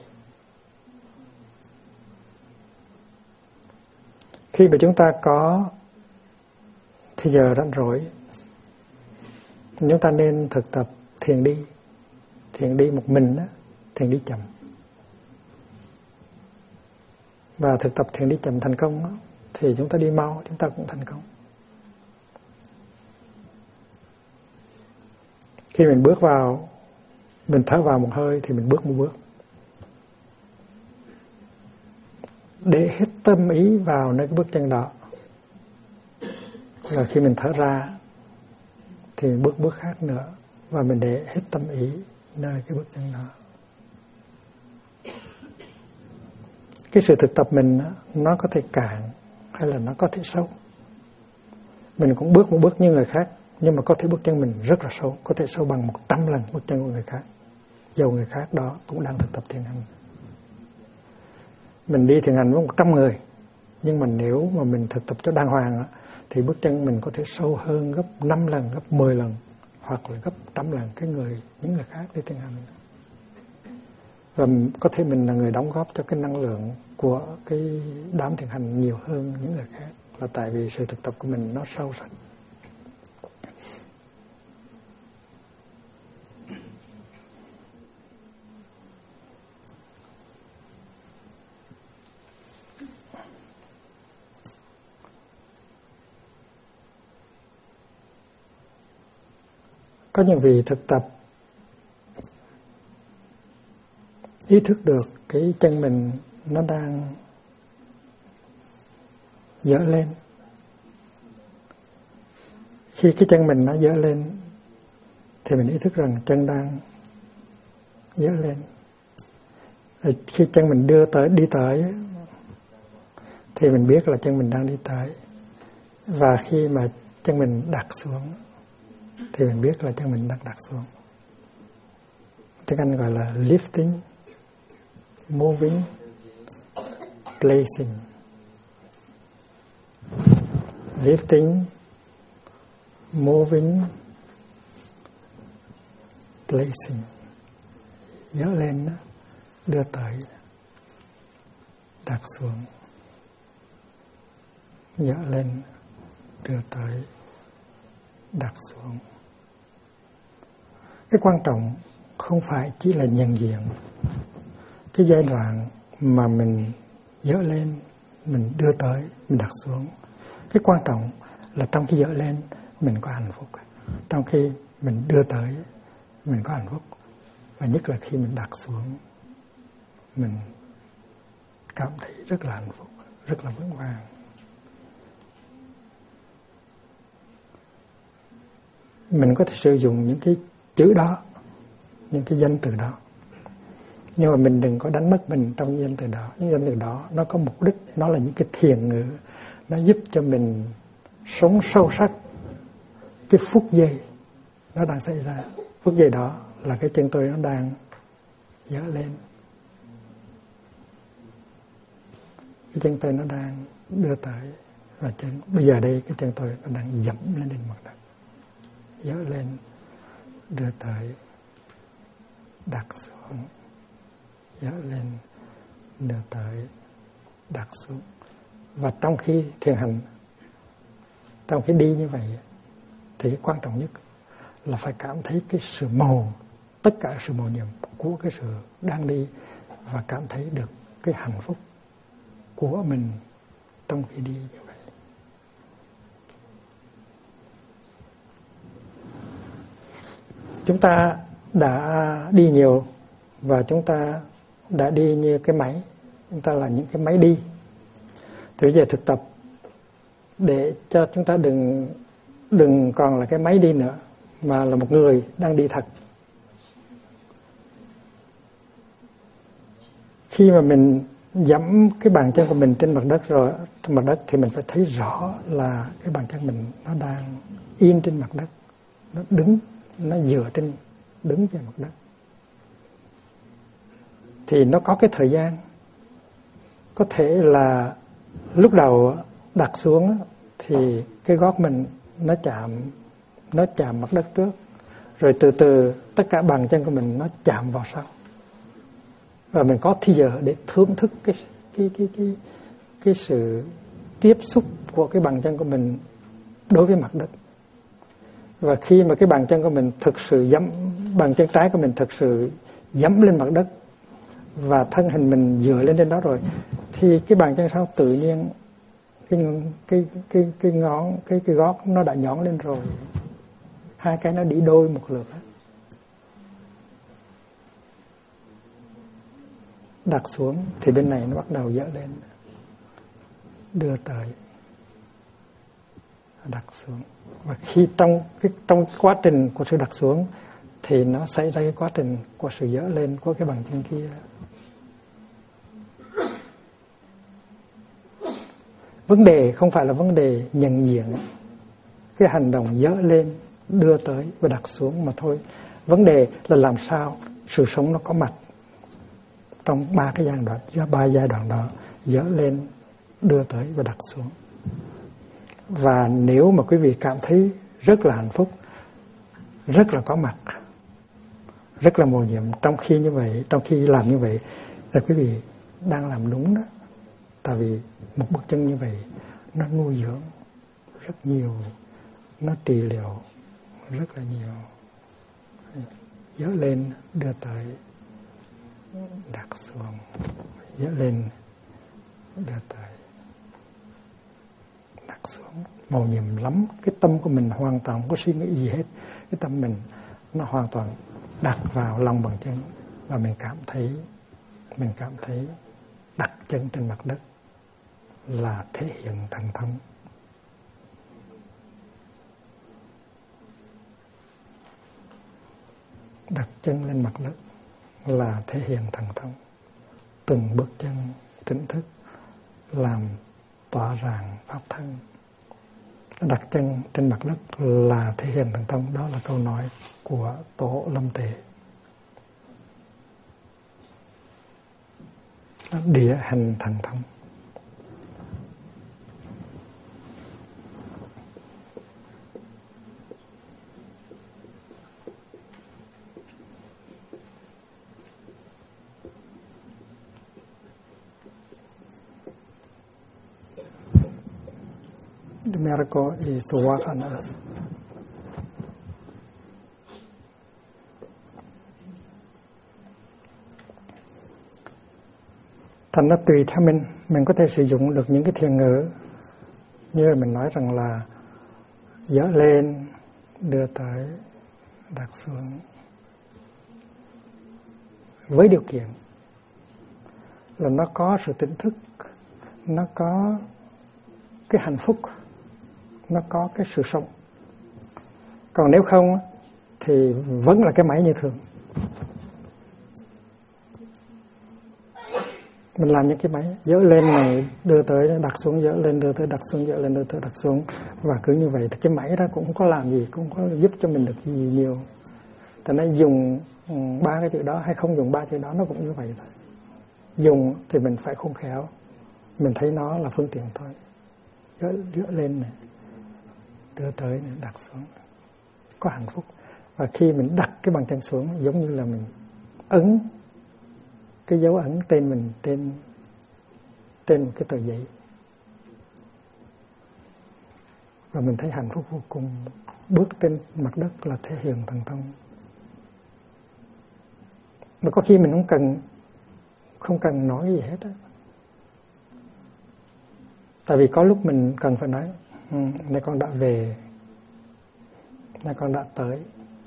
[SPEAKER 1] Khi mà chúng ta có thì giờ rảnh rỗi, chúng ta nên thực tập thiền đi. Thiền đi một mình đó, thiền đi chậm. Và thực tập thiền đi chậm thành công đó, thì chúng ta đi mau, chúng ta cũng thành công. Khi mình bước vào, mình thở vào một hơi thì mình bước một bước. Để hết tâm ý vào nơi cái bước chân đó. Và khi mình thở ra thì mình bước khác nữa, và mình để hết tâm ý nơi cái bước chân đó. Cái sự thực tập mình nó có thể cạn hay là nó có thể sâu. Mình cũng bước một bước như người khác, nhưng mà có thể bước chân mình rất là sâu, có thể sâu bằng 100 lần bước chân của người khác. Dầu người khác đó cũng đang thực tập thiền hành. Mình đi thiền hành với 100 người, nhưng mà nếu mà mình thực tập cho đàng hoàng thì bước chân mình có thể sâu hơn gấp 5 lần, gấp 10 lần, hoặc là gấp 100 lần những người khác đi thiền hành. Và có thể mình là người đóng góp cho cái năng lượng của cái đám thiền hành nhiều hơn những người khác, là tại vì sự thực tập của mình nó sâu sắc. Có những vị thực tập ý thức được cái chân mình nó đang dở lên. Khi cái chân mình nó dở lên thì mình ý thức rằng chân đang dở lên. Rồi khi chân mình đi tới thì mình biết là chân mình đang đi tới. Và khi mà chân mình đặt xuống thì mình biết là chân mình đang đặt xuống. Tiếng Anh gọi là lifting, moving, placing. Lifting, moving, placing. Dỡ lên, đưa tới, đặt xuống. Dỡ lên, đưa tới, đặt xuống. Cái quan trọng không phải chỉ là nhận diện cái giai đoạn mà mình dỡ lên, mình đưa tới, mình đặt xuống. Cái quan trọng là trong khi dỡ lên mình có hạnh phúc, trong khi mình đưa tới mình có hạnh phúc, và nhất là khi mình đặt xuống mình cảm thấy rất là hạnh phúc, rất là vững vàng. Mình có thể sử dụng những cái chữ đó, những cái danh từ đó, nhưng mà mình đừng có đánh mất mình trong danh từ đó. Những danh từ đó nó có mục đích, nó là những cái thiền ngữ, nó giúp cho mình sống sâu sắc cái phút giây nó đang xảy ra. Phút giây đó là cái chân tôi nó đang dở lên, cái chân tôi nó đang đưa tới, và bây giờ đây cái chân tôi nó đang dẫm lên mặt đất, dở lên, đưa tới, đặt xuống, dở lên, đưa tới, đặt xuống. Và trong khi thiền hành, trong khi đi như vậy thì cái quan trọng nhất là phải cảm thấy cái sự màu, tất cả sự màu nhiệm của cái sự đang đi, và cảm thấy được cái hạnh phúc của mình trong khi đi như vậy. Chúng ta đã đi nhiều, và chúng ta đã đi như cái máy, chúng ta là những cái máy đi. Thì bây giờ thực tập để cho chúng ta đừng còn là cái máy đi nữa, mà là một người đang đi thật. Khi mà mình dẫm cái bàn chân của mình trên mặt đất rồi, trên mặt đất thì mình phải thấy rõ là cái bàn chân mình nó đang yên trên mặt đất, nó đứng, nó đứng trên mặt đất. Thì nó có cái thời gian, có thể là lúc đầu đặt xuống thì cái gót mình nó chạm mặt đất trước, rồi từ từ tất cả bàn chân của mình nó chạm vào sau, và mình có thì giờ để thưởng thức cái sự tiếp xúc của cái bàn chân của mình đối với mặt đất. Và khi mà cái bàn chân của mình thực sự bàn chân trái của mình thực sự dẫm lên mặt đất và thân hình mình dựa lên trên đó rồi, thì cái bàn chân sau tự nhiên cái gót nó đã nhón lên rồi, hai cái nó đi đôi một lượt. Đặt xuống thì bên này nó bắt đầu dỡ lên, đưa tới, đặt xuống. Và khi trong quá trình của sự đặt xuống thì nó xảy ra cái quá trình của sự dỡ lên của cái bàn chân kia. Vấn đề không phải là vấn đề nhận diện cái hành động dỡ lên, đưa tới và đặt xuống mà thôi. Vấn đề là làm sao sự sống nó có mặt trong ba giai đoạn đó, dỡ lên, đưa tới và đặt xuống. Và nếu mà quý vị cảm thấy rất là hạnh phúc, rất là có mặt, rất là mầu nhiệm trong khi làm như vậy, thì quý vị đang làm đúng đó. Tại vì một bước chân như vậy nó nuôi dưỡng rất nhiều, nó trị liệu rất là nhiều. Dỡ lên, đưa tới, đặt xuống, dỡ lên, đưa tới, đặt xuống. Mầu nhiệm lắm. Cái tâm của mình hoàn toàn không có suy nghĩ gì hết. Cái tâm mình nó hoàn toàn đặt vào lòng bàn chân, và mình cảm thấy đặt chân trên mặt đất là thể hiện thần thông. Đặt chân lên mặt đất là thể hiện thần thông. Từng bước chân tỉnh thức làm tỏa ràng pháp thân. Đặt chân trên mặt đất là thể hiện thần thông. Đó là câu nói của Tổ Lâm Tề. Địa hành thần thông. The miracle is to walk on earth. Thành nó tùy theo mình có thể sử dụng được những cái thiền ngữ như mình nói rằng là dỡ lên, đưa tới, đặt xuống, với điều kiện là nó có sự tỉnh thức, nó có cái hạnh phúc, nó có cái sự sống. Còn nếu không thì vẫn là cái máy như thường. Mình làm những cái máy dỡ lên này, đưa tới, đặt xuống, dỡ lên, đưa tới, đặt xuống, dỡ lên, đưa tới, đặt xuống. Và cứ như vậy thì cái máy đó cũng không có làm gì, cũng không có giúp cho mình được gì nhiều. Thì nó dùng 3 cái chữ đó hay không dùng 3 chữ đó nó cũng như vậy thôi. Dùng thì mình phải khôn khéo, mình thấy nó là phương tiện thôi. Dỡ lên này, đưa tới này, đặt xuống, có hạnh phúc. Và khi mình đặt cái bàn chân xuống giống như là mình ấn cái dấu ấn tên mình trên một cái tờ giấy, và mình thấy hạnh phúc vô cùng. Bước trên mặt đất là thể hiện thần thông. Mà có khi mình không cần nói gì hết á. Tại vì có lúc mình cần phải nói nay con đã về, nay con đã tới,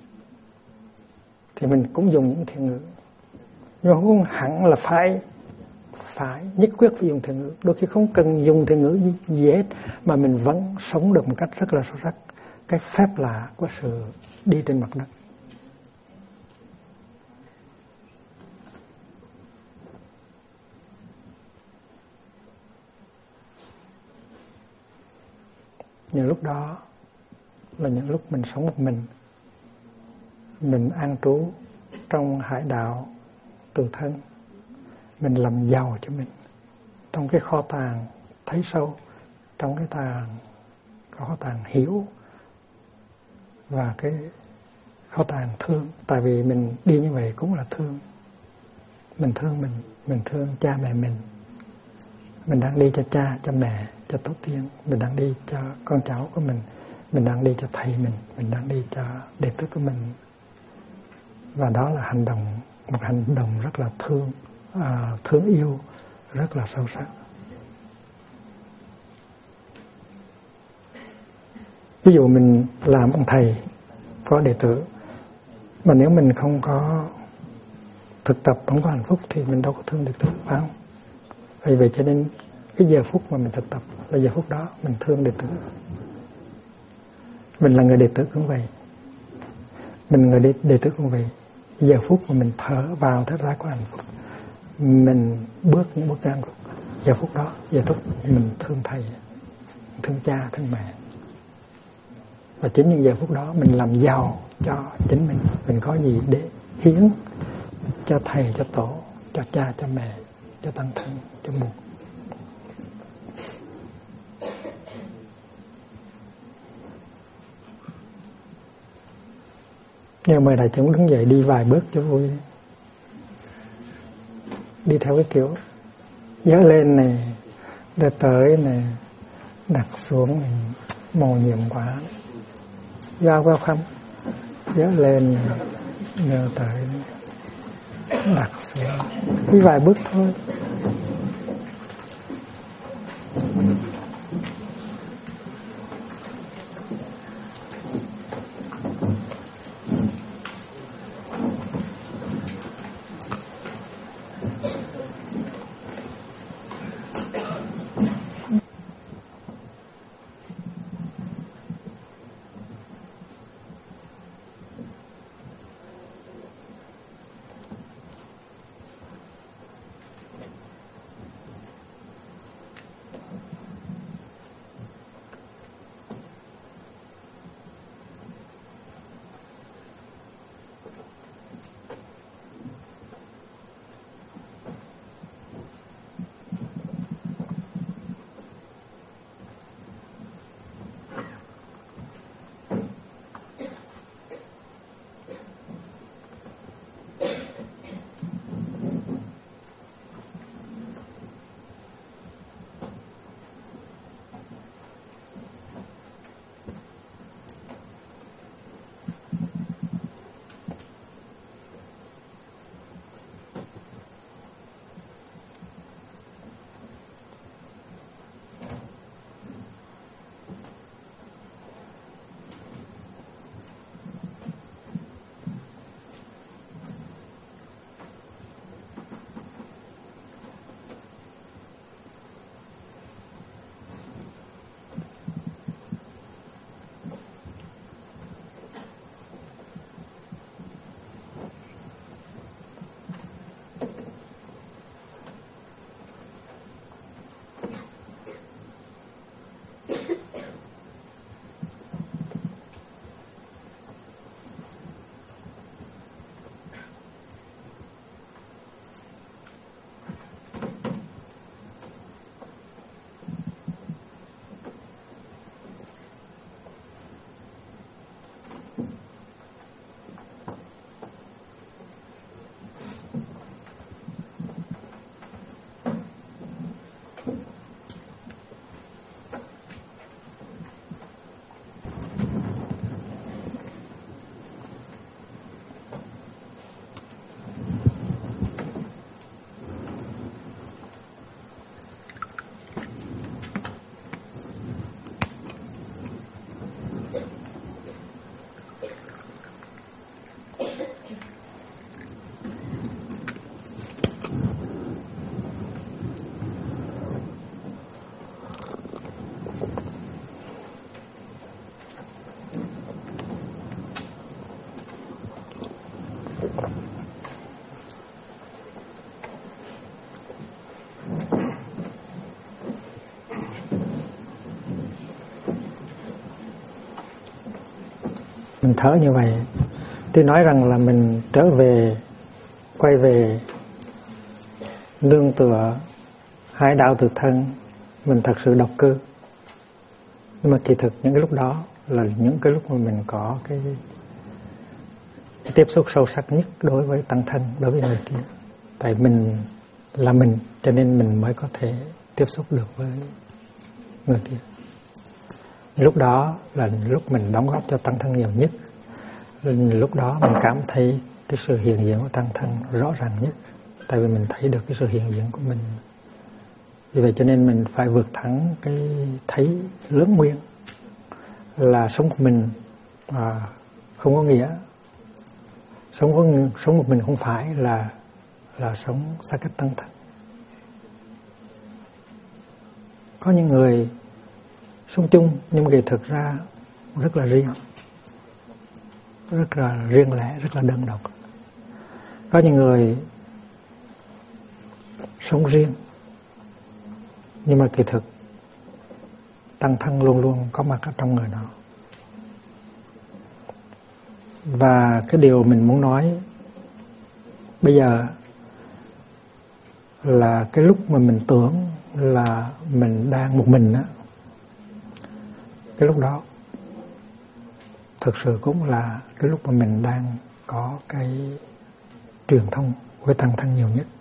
[SPEAKER 1] thì mình cũng dùng những thiện ngữ. Nhưng mà không hẳn là phải nhất quyết phải dùng thiện ngữ. Đôi khi không cần dùng thiện ngữ gì hết mà mình vẫn sống được một cách rất là sâu sắc cái phép lạ của sự đi trên mặt đất. Những lúc đó là những lúc mình sống một mình an trú trong hải đạo tự thân, mình làm giàu cho mình trong cái kho tàng thấy sâu, trong cái kho tàng hiểu và cái kho tàng thương. Tại vì mình đi như vậy cũng là thương. Mình thương mình thương cha mẹ mình đang đi cho cha, cho mẹ, cho tổ tiên, mình đang đi cho con cháu của mình đang đi cho thầy mình đang đi cho đệ tử của mình. Và đó là một hành động rất là thương yêu, rất là sâu sắc. Ví dụ mình làm ông thầy có đệ tử, mà nếu mình không có thực tập, không có hạnh phúc thì mình đâu có thương đệ tử, phải không? Vì vậy cho nên cái giờ phút mà mình thực tập là giờ phút đó mình thương đệ tử. Mình là người đệ tử cũng vậy. Mình người đệ tử cũng vậy. Giờ phút mà mình thở vào thở ra có hạnh phúc, mình bước những bước hạnh phúc, giờ phút đó giờ phút mình thương thầy, thương cha, thương mẹ. Và chính những giờ phút đó mình làm giàu cho chính mình có gì để hiến cho thầy, cho tổ, cho cha, cho mẹ, cho tăng thân, cho buộc. Nhưng mời đại chúng đứng dậy đi vài bước cho vui. Đi theo cái kiểu dỡ lên này, đưa tới này, đặt xuống này, màu nhiệm quá. Giao vào không, dỡ lên, đưa tới, đặt xuống. Đi vài bước thôi. Mình thở như vậy. Tôi nói rằng là mình trở về, quay về nương tựa hải đạo tự thân, mình thật sự độc cư. Nhưng mà kỳ thực những cái lúc đó là những cái lúc mà mình có cái tiếp xúc sâu sắc nhất đối với tăng thân, đối với người kia. Tại mình là mình, cho nên mình mới có thể tiếp xúc được với người kia. Lúc đó là lúc mình đóng góp cho tăng thân nhiều nhất. Lúc đó mình cảm thấy cái sự hiện diện của tăng thân rõ ràng nhất. Tại vì mình thấy được cái sự hiện diện của mình. Vì vậy cho nên mình phải vượt thắng cái thấy lớn nguyên là sống của mình không có nghĩa. Sống một mình không phải là sống xa cách tăng thân. Có những người sống chung nhưng mà thực ra rất là riêng, rất là riêng lẻ, rất là đơn độc. Có những người sống riêng nhưng mà kỳ thực tăng thân luôn luôn có mặt ở trong người đó. Và cái điều mình muốn nói bây giờ là cái lúc mà mình tưởng là mình đang một mình á, cái lúc đó thực sự cũng là cái lúc mà mình đang có cái truyền thông với tăng thân nhiều nhất.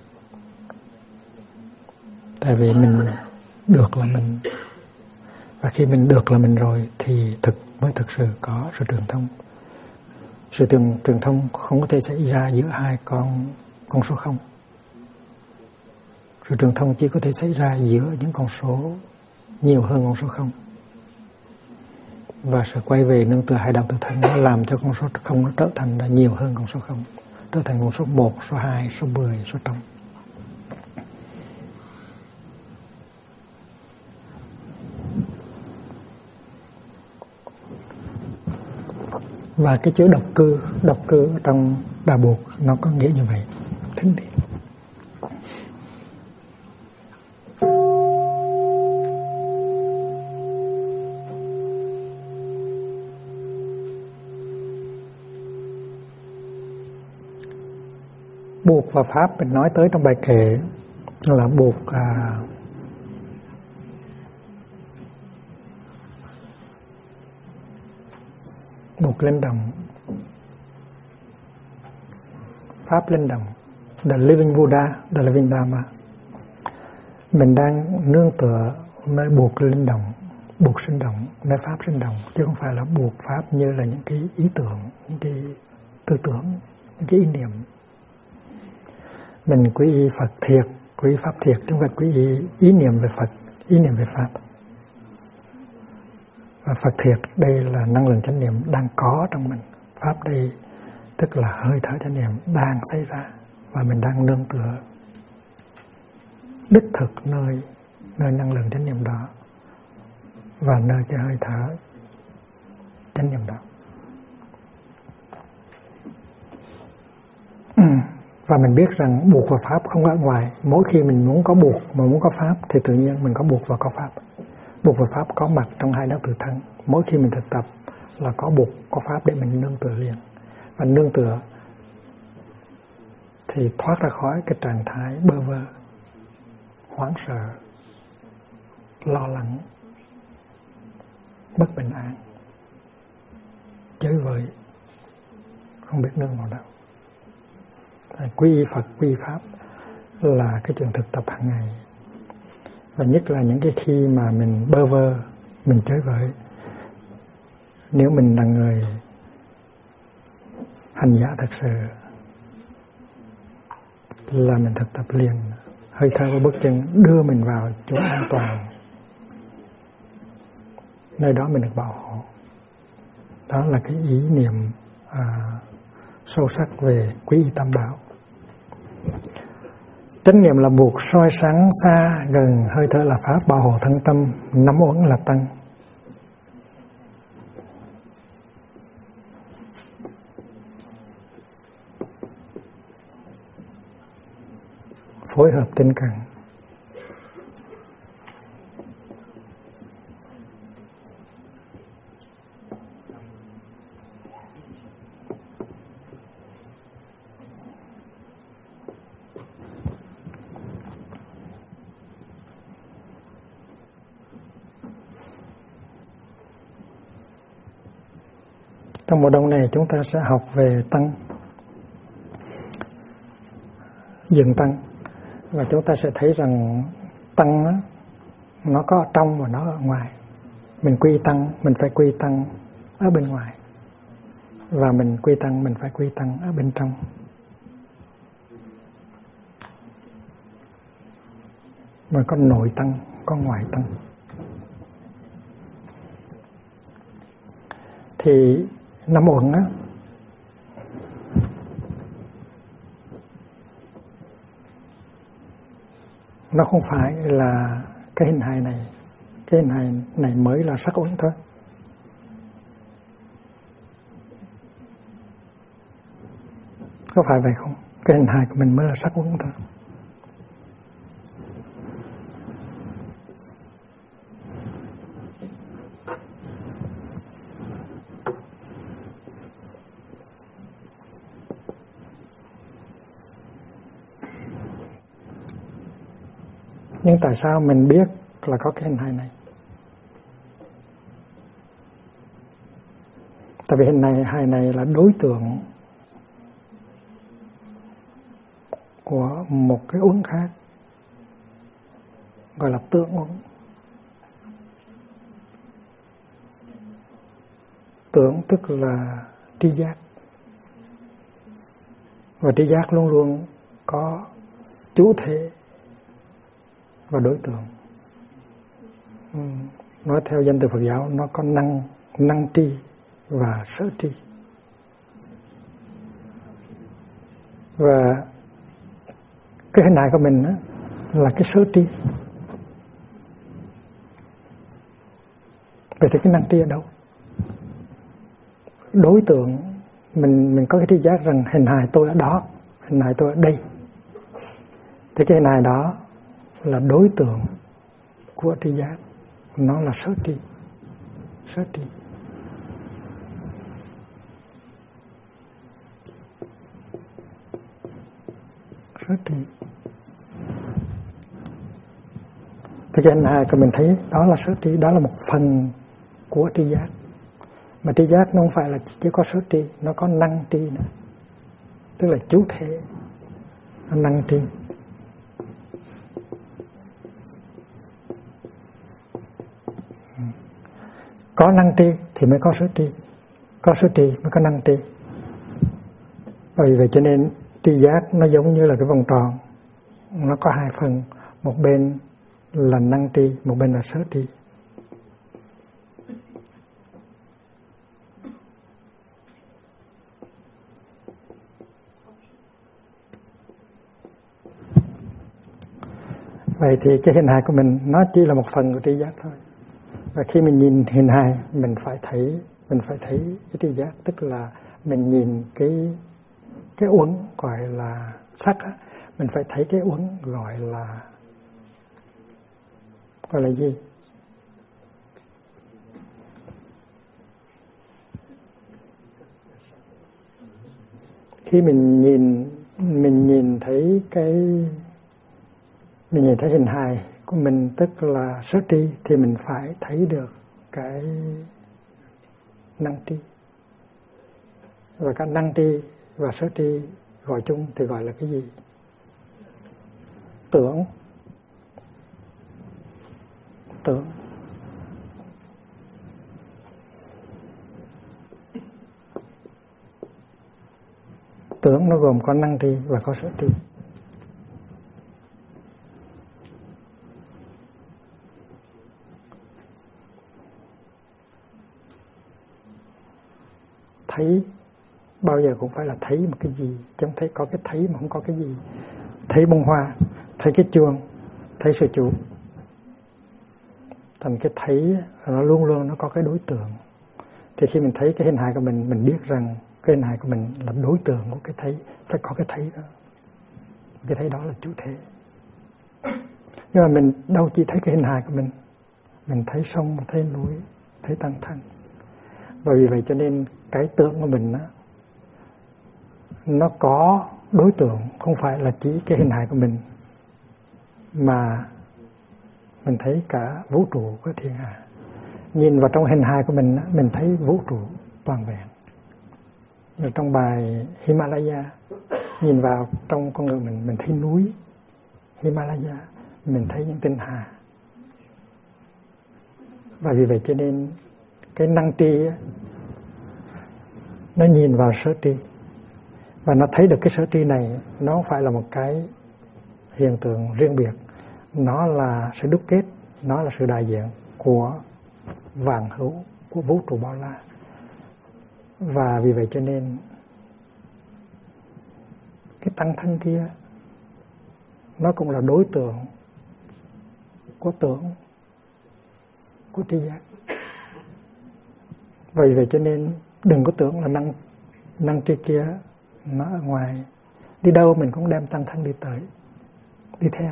[SPEAKER 1] Tại vì mình được là mình, và khi mình được là mình rồi thì mới thực sự có sự truyền thông. Sự truyền thông không có thể xảy ra giữa hai con số 0. Sự truyền thông chỉ có thể xảy ra giữa những con số nhiều hơn con số 0. Và sự quay về nương tựa hải đạo tự thân nó làm cho con số 0 nó trở thành là nhiều hơn con số 0, trở thành con số 1, số 2, số 10, số 100. Và cái chữ độc cư trong Đạo Buộc nó có nghĩa như vậy. Thính đi. Buộc và pháp mình nói tới trong bài kệ là buộc buộc linh động, pháp linh động, the living Buddha, the living Dharma. Mình đang nương tựa nơi buộc linh động, buộc sinh động, nơi pháp sinh động, chứ không phải là buộc pháp như là những cái ý tưởng, những cái tư tưởng, những cái ý niệm. Mình quy y Phật thiệt, quy y pháp thiệt, chứ không phải quy y ý niệm về Phật, ý niệm về pháp. Và Phật thiệt đây là năng lượng chánh niệm đang có trong mình. Pháp đây tức là hơi thở chánh niệm đang xảy ra và mình đang nương tựa đích thực nơi năng lượng chánh niệm đó và nơi cái hơi thở chánh niệm đó. Và mình biết rằng buộc và pháp không ở ngoài. Mỗi khi mình muốn có buộc mà muốn có pháp thì tự nhiên mình có buộc và có pháp. Buộc và pháp có mặt trong hai đạo tự thân. Mỗi khi mình thực tập là có buộc, có pháp để mình nương tựa liền. Và nương tựa thì thoát ra khỏi cái trạng thái bơ vơ, hoảng sợ, lo lắng, bất bình an, chơi vơi, không biết nương vào đâu. Quy y Phật, quy y pháp là cái chuyện thực tập hàng ngày. Và nhất là những cái khi mà mình bơ vơ, mình chơi vơi. Nếu mình là người hành giả thật sự là mình thực tập liền, hơi thở và bước chân đưa mình vào chỗ an toàn, nơi đó mình được bảo hộ. Đó là cái ý niệm sâu sắc về quý y tam bảo. Chánh niệm là buộc soi sáng xa gần, hơi thở là pháp bảo hộ thân tâm, nắm uẩn là tăng. Phối hợp tinh cần. Trong mùa đông này chúng ta sẽ học về tăng, dừng tăng, và chúng ta sẽ thấy rằng tăng đó, nó có ở trong và nó ở ngoài. Mình quy tăng, mình phải quy tăng ở bên ngoài, và mình quy tăng, mình phải quy tăng ở bên trong. Mà có nội tăng, có ngoại tăng. Thì năm uẩn á, nó không phải là cái hình hài này. Cái hình hài này mới là sắc uẩn thôi. Có phải vậy không? Cái hình hài của mình mới là sắc uẩn thôi. Nhưng tại sao mình biết là có cái hình hài này? Tại vì hình hài này là đối tượng của một cái uẩn khác, gọi là tưởng uẩn. Tưởng tức là tri giác, và tri giác luôn luôn có chủ thể và đối tượng. Nói theo danh từ Phật giáo, nó có năng tri và sở tri. Và cái hình hài của mình đó, là cái sở tri. Vậy thì cái năng tri ở đâu? Đối tượng, mình có cái tri giác rằng hình hài tôi ở đó, hình hài tôi ở đây. Thì cái hình hài đó là đối tượng của tri giác, nó là sở tri. Sở tri. Sở tri. Thì cái hình hài của mình thấy đó là sở tri, đó là một phần của tri giác. Mà tri giác nó không phải là chỉ có sở tri, nó có năng tri nữa. Tức là chủ thể, năng tri. Có năng tri thì mới có sở tri, có sở tri mới có năng tri. Bởi vậy cho nên tri giác nó giống như là cái vòng tròn, nó có hai phần, một bên là năng tri, một bên là sở tri. Vậy thì cái hình hài của mình nó chỉ là một phần của tri giác thôi. Và khi mình nhìn hình hài, mình phải thấy cái tri giác, tức là mình nhìn cái uẩn gọi là sắc á, mình phải thấy cái uẩn gọi là gì? Khi mình nhìn thấy hình hài của mình, tức là sở tri, thì mình phải thấy được cái năng tri. Và cái năng tri và sở tri gọi chung thì gọi là cái gì? Tưởng. Tưởng. Tưởng nó gồm có năng tri và có sở tri. Thấy bao giờ cũng phải là thấy một cái gì, chứ không thấy có cái thấy mà không có cái gì. Thấy bông hoa, thấy cái chuông, thấy sư chủ. Thành cái thấy nó luôn luôn nó có cái đối tượng. Thì khi mình thấy cái hình hài của mình biết rằng cái hình hài của mình là đối tượng của cái thấy, phải có cái thấy đó. Cái thấy đó là chủ thể. Nhưng mà mình đâu chỉ thấy cái hình hài của mình thấy sông, thấy núi, thấy tăng thân. Và vì vậy cho nên cái tưởng của mình đó, nó có đối tượng, không phải là chỉ cái hình hài của mình, mà mình thấy cả vũ trụ của thiên hà. Nhìn vào trong hình hài của mình thấy vũ trụ toàn vẹn. Rồi trong bài Himalaya, nhìn vào trong con người mình thấy núi Himalaya, mình thấy những tinh hà. Và vì vậy cho nên cái năng tri nó nhìn vào sở tri, và nó thấy được cái sở tri này nó không phải là một cái hiện tượng riêng biệt, nó là sự đúc kết, nó là sự đại diện của vạn hữu, của vũ trụ bao la. Và vì vậy cho nên cái tăng thân kia nó cũng là đối tượng của tưởng, của tri giác. Vì vậy cho nên đừng có tưởng là năng tri kia nó ở ngoài, đi đâu mình cũng đem tăng thân đi tới, đi theo.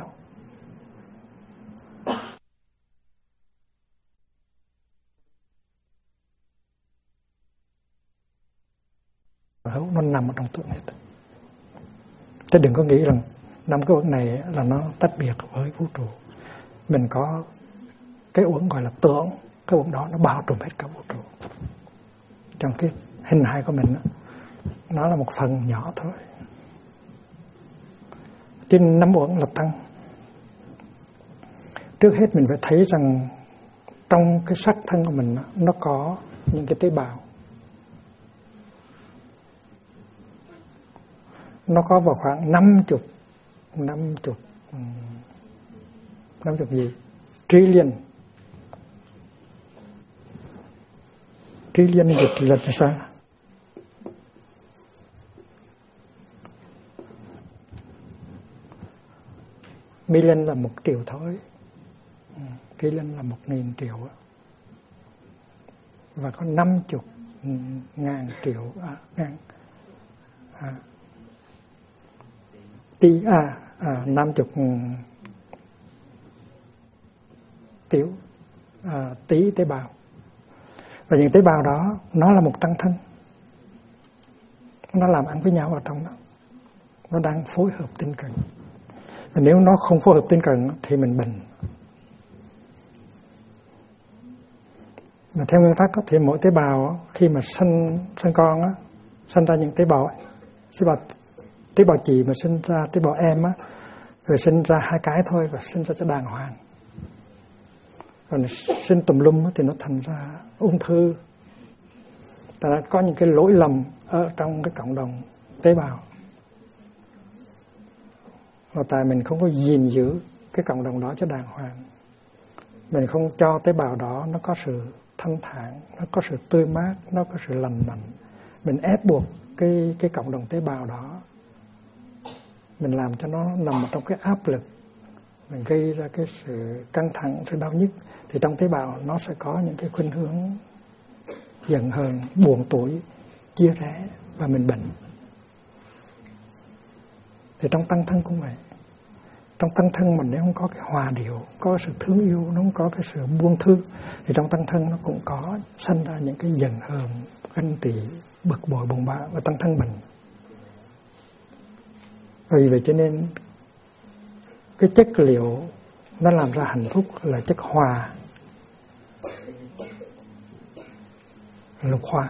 [SPEAKER 1] Nó nằm ở trong tưởng hết. Chứ đừng có nghĩ rằng 5 cái uẩn này là nó tách biệt với vũ trụ. Mình có cái uẩn gọi là tưởng, cái uẩn đó nó bao trùm hết cả vũ trụ. Trong cái hình hài của mình đó, nó là một phần nhỏ thôi. Trên 5 uẩn là tăng. Trước hết mình phải thấy rằng trong cái sắc thân của mình nó có những cái tế bào. Nó có vào khoảng 50 gì? Trillion dịch là sao? Million là 1 triệu thôi. Trillion là 1.000 triệu. Và có 50.000 triệu. 50 tỷ tế bào. Và những tế bào đó nó là một tăng thân, nó làm ăn với nhau ở trong đó, nó đang phối hợp tinh cần. Và nếu nó không phối hợp tinh cần thì mình bệnh. Mà theo nguyên tắc thì mỗi tế bào khi mà sinh con á, sinh ra những tế bào chị mà sinh ra tế bào em á, rồi sinh ra 2 cái thôi và sinh ra cho đàng hoàng. Còn sinh tùm lum thì nó thành ra ung thư. Tại nó có những cái lỗi lầm ở trong cái cộng đồng tế bào. Và tại mình không có gìn giữ cái cộng đồng đó cho đàng hoàng. Mình không cho tế bào đó nó có sự thanh thản, nó có sự tươi mát, nó có sự lành mạnh. Mình ép buộc cái cộng đồng tế bào đó, mình làm cho nó nằm trong cái áp lực, mình gây ra cái sự căng thẳng, sự đau nhức, thì trong tế bào nó sẽ có những cái khuynh hướng giận hờn, buồn tủi, chia rẽ và mình bệnh. Thì trong tăng thân cũng vậy. Trong tăng thân mình nếu không có cái hòa điệu, có sự thương yêu, nó không có cái sự buông thư, thì trong tăng thân nó cũng có sanh ra những cái giận hờn, ganh tị, bực bội, buồn bã và tăng thân bệnh. Vì vậy cho nên cái chất liệu nó làm ra hạnh phúc là chất hòa, lục hòa.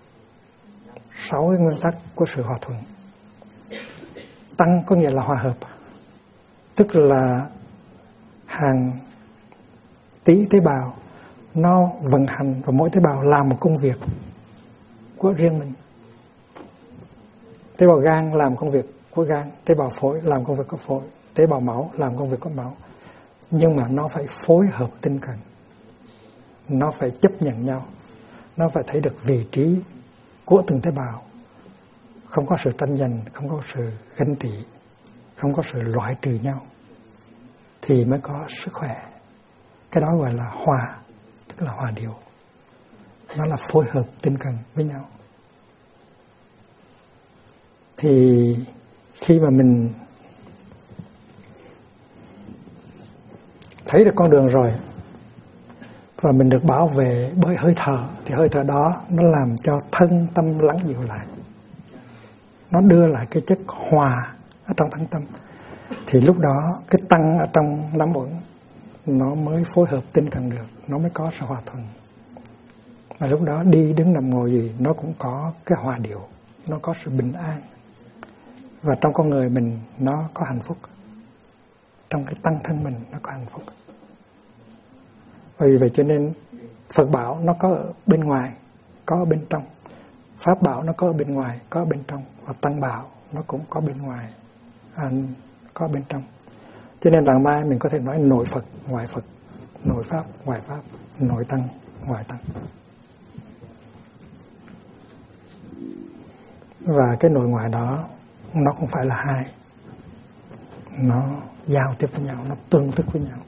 [SPEAKER 1] 6 cái nguyên tắc của sự hòa thuận. Tăng có nghĩa là hòa hợp, tức là hàng tỷ tế bào nó vận hành và mỗi tế bào làm một công việc của riêng mình. Tế bào gan làm công việc của gan, tế bào phổi làm công việc của phổi, tế bào máu làm công việc của máu. Nhưng mà nó phải phối hợp tinh cần, nó phải chấp nhận nhau, nó phải thấy được vị trí của từng tế bào, không có sự tranh giành, không có sự ganh tị, không có sự loại trừ nhau, thì mới có sức khỏe. Cái đó gọi là hòa, tức là hòa điệu, nó là phối hợp tinh cần với nhau. Thì khi mà mình thấy được con đường rồi và mình được bảo vệ bởi hơi thở, thì hơi thở đó nó làm cho thân tâm lắng dịu lại, nó đưa lại cái chất hòa ở trong thân tâm. Thì lúc đó cái tăng ở trong 5 uẩn nó mới phối hợp tinh cần được, nó mới có sự hòa thuận. Và lúc đó đi đứng nằm ngồi gì nó cũng có cái hòa điệu, nó có sự bình an, và trong con người mình nó có hạnh phúc, trong cái tăng thân mình nó có hạnh phúc. Vì vậy cho nên Phật bảo nó có ở bên ngoài, có ở bên trong. Pháp bảo nó có ở bên ngoài, có ở bên trong. Và tăng bảo nó cũng có bên ngoài, có bên trong. Cho nên rằng mai mình có thể nói nội Phật, ngoại Phật, nội Pháp, ngoại Pháp, nội Tăng, ngoại Tăng. Và cái nội ngoại đó nó không phải là hai, nó giao tiếp với nhau, nó tương tức với nhau.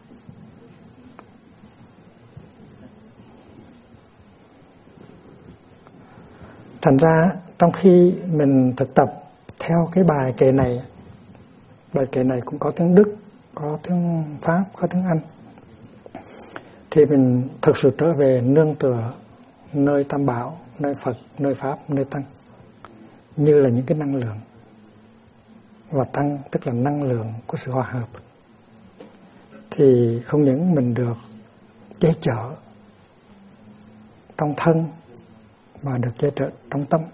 [SPEAKER 1] Thành ra trong khi mình thực tập theo cái bài kệ này cũng có tiếng Đức, có tiếng Pháp, có tiếng Anh, thì mình thực sự trở về nương tựa nơi Tam Bảo, nơi Phật, nơi Pháp, nơi Tăng, như là những cái năng lượng. Và Tăng tức là năng lượng của sự hòa hợp. Thì không những mình được che chở trong thân, mà được che chở trong tâm.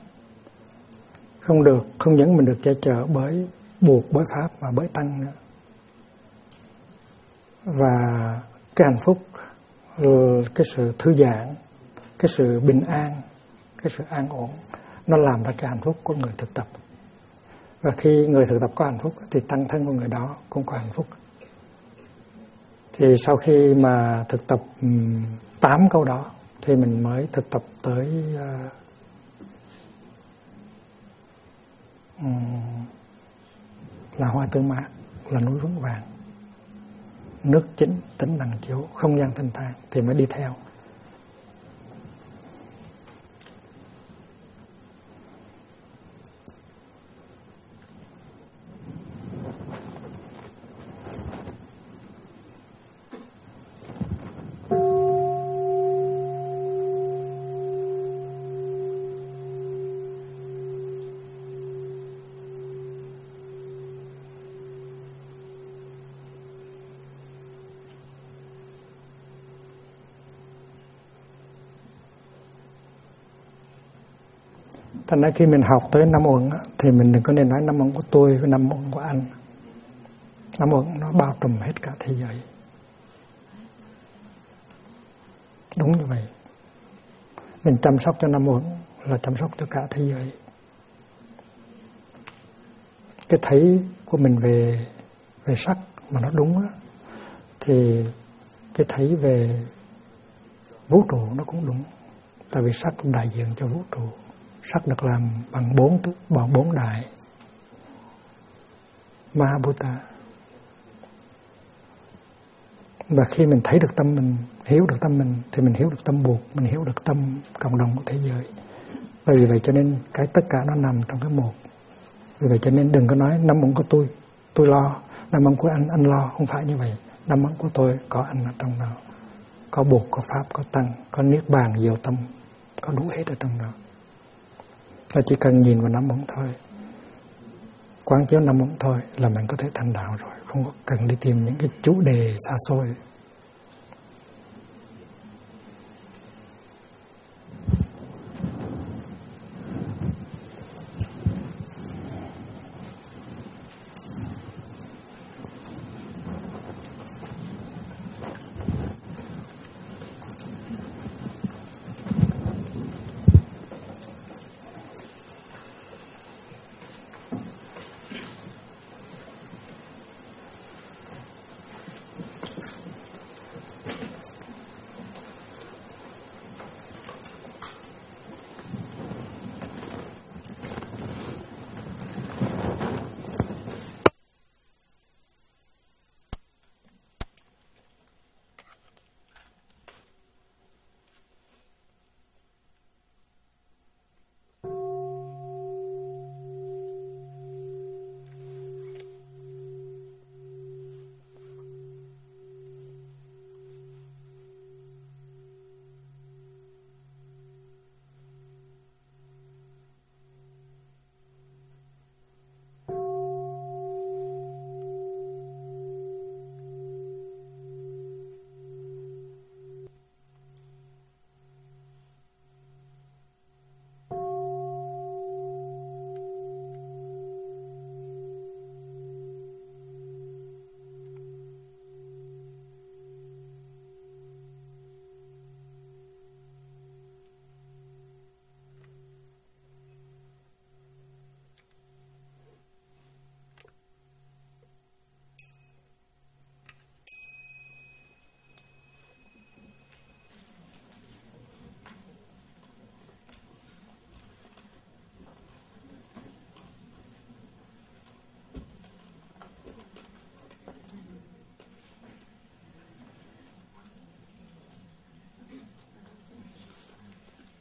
[SPEAKER 1] Không những mình được che chở buộc bởi Pháp mà bởi Tăng nữa. Và cái hạnh phúc, cái sự thư giãn, cái sự bình an, cái sự an ổn, nó làm ra cái hạnh phúc của người thực tập. Và khi người thực tập có hạnh phúc thì tăng thân của người đó cũng có hạnh phúc. Thì sau khi mà thực tập 8 câu đó thì mình mới thực tập tới là hoa tươi mát, là núi vững vàng, nước chính, tĩnh lặng chiếu, không gian thanh thản, thì mới đi theo. Thành ra khi mình học tới năm uẩn thì mình đừng có nên nói năm uẩn của tôi với năm uẩn của anh. Năm uẩn nó bao trùm hết cả thế giới. Đúng như vậy. Mình chăm sóc cho năm uẩn là chăm sóc cho cả thế giới. Cái thấy của mình về sắc mà nó đúng á, thì cái thấy về vũ trụ nó cũng đúng. Tại vì sắc đại diện cho vũ trụ. Sắc được làm bằng bốn đại Mahabhuta. Và khi mình thấy được tâm mình, hiểu được tâm mình, thì mình hiểu được tâm buộc, mình hiểu được tâm cộng đồng của thế giới. Và vì vậy cho nên cái tất cả nó nằm trong cái một. Vì vậy cho nên đừng có nói năm uẩn của tôi lo, năm uẩn của anh lo, không phải như vậy. Năm uẩn của tôi có anh ở trong đó, có buộc, có pháp, có tăng, có niết bàn, diệu tâm, có đủ hết ở trong đó. Và chỉ cần nhìn vào năm uẩn thôi, quán chiếu năm uẩn thôi là mình có thể thành đạo rồi, không có cần đi tìm những cái chủ đề xa xôi.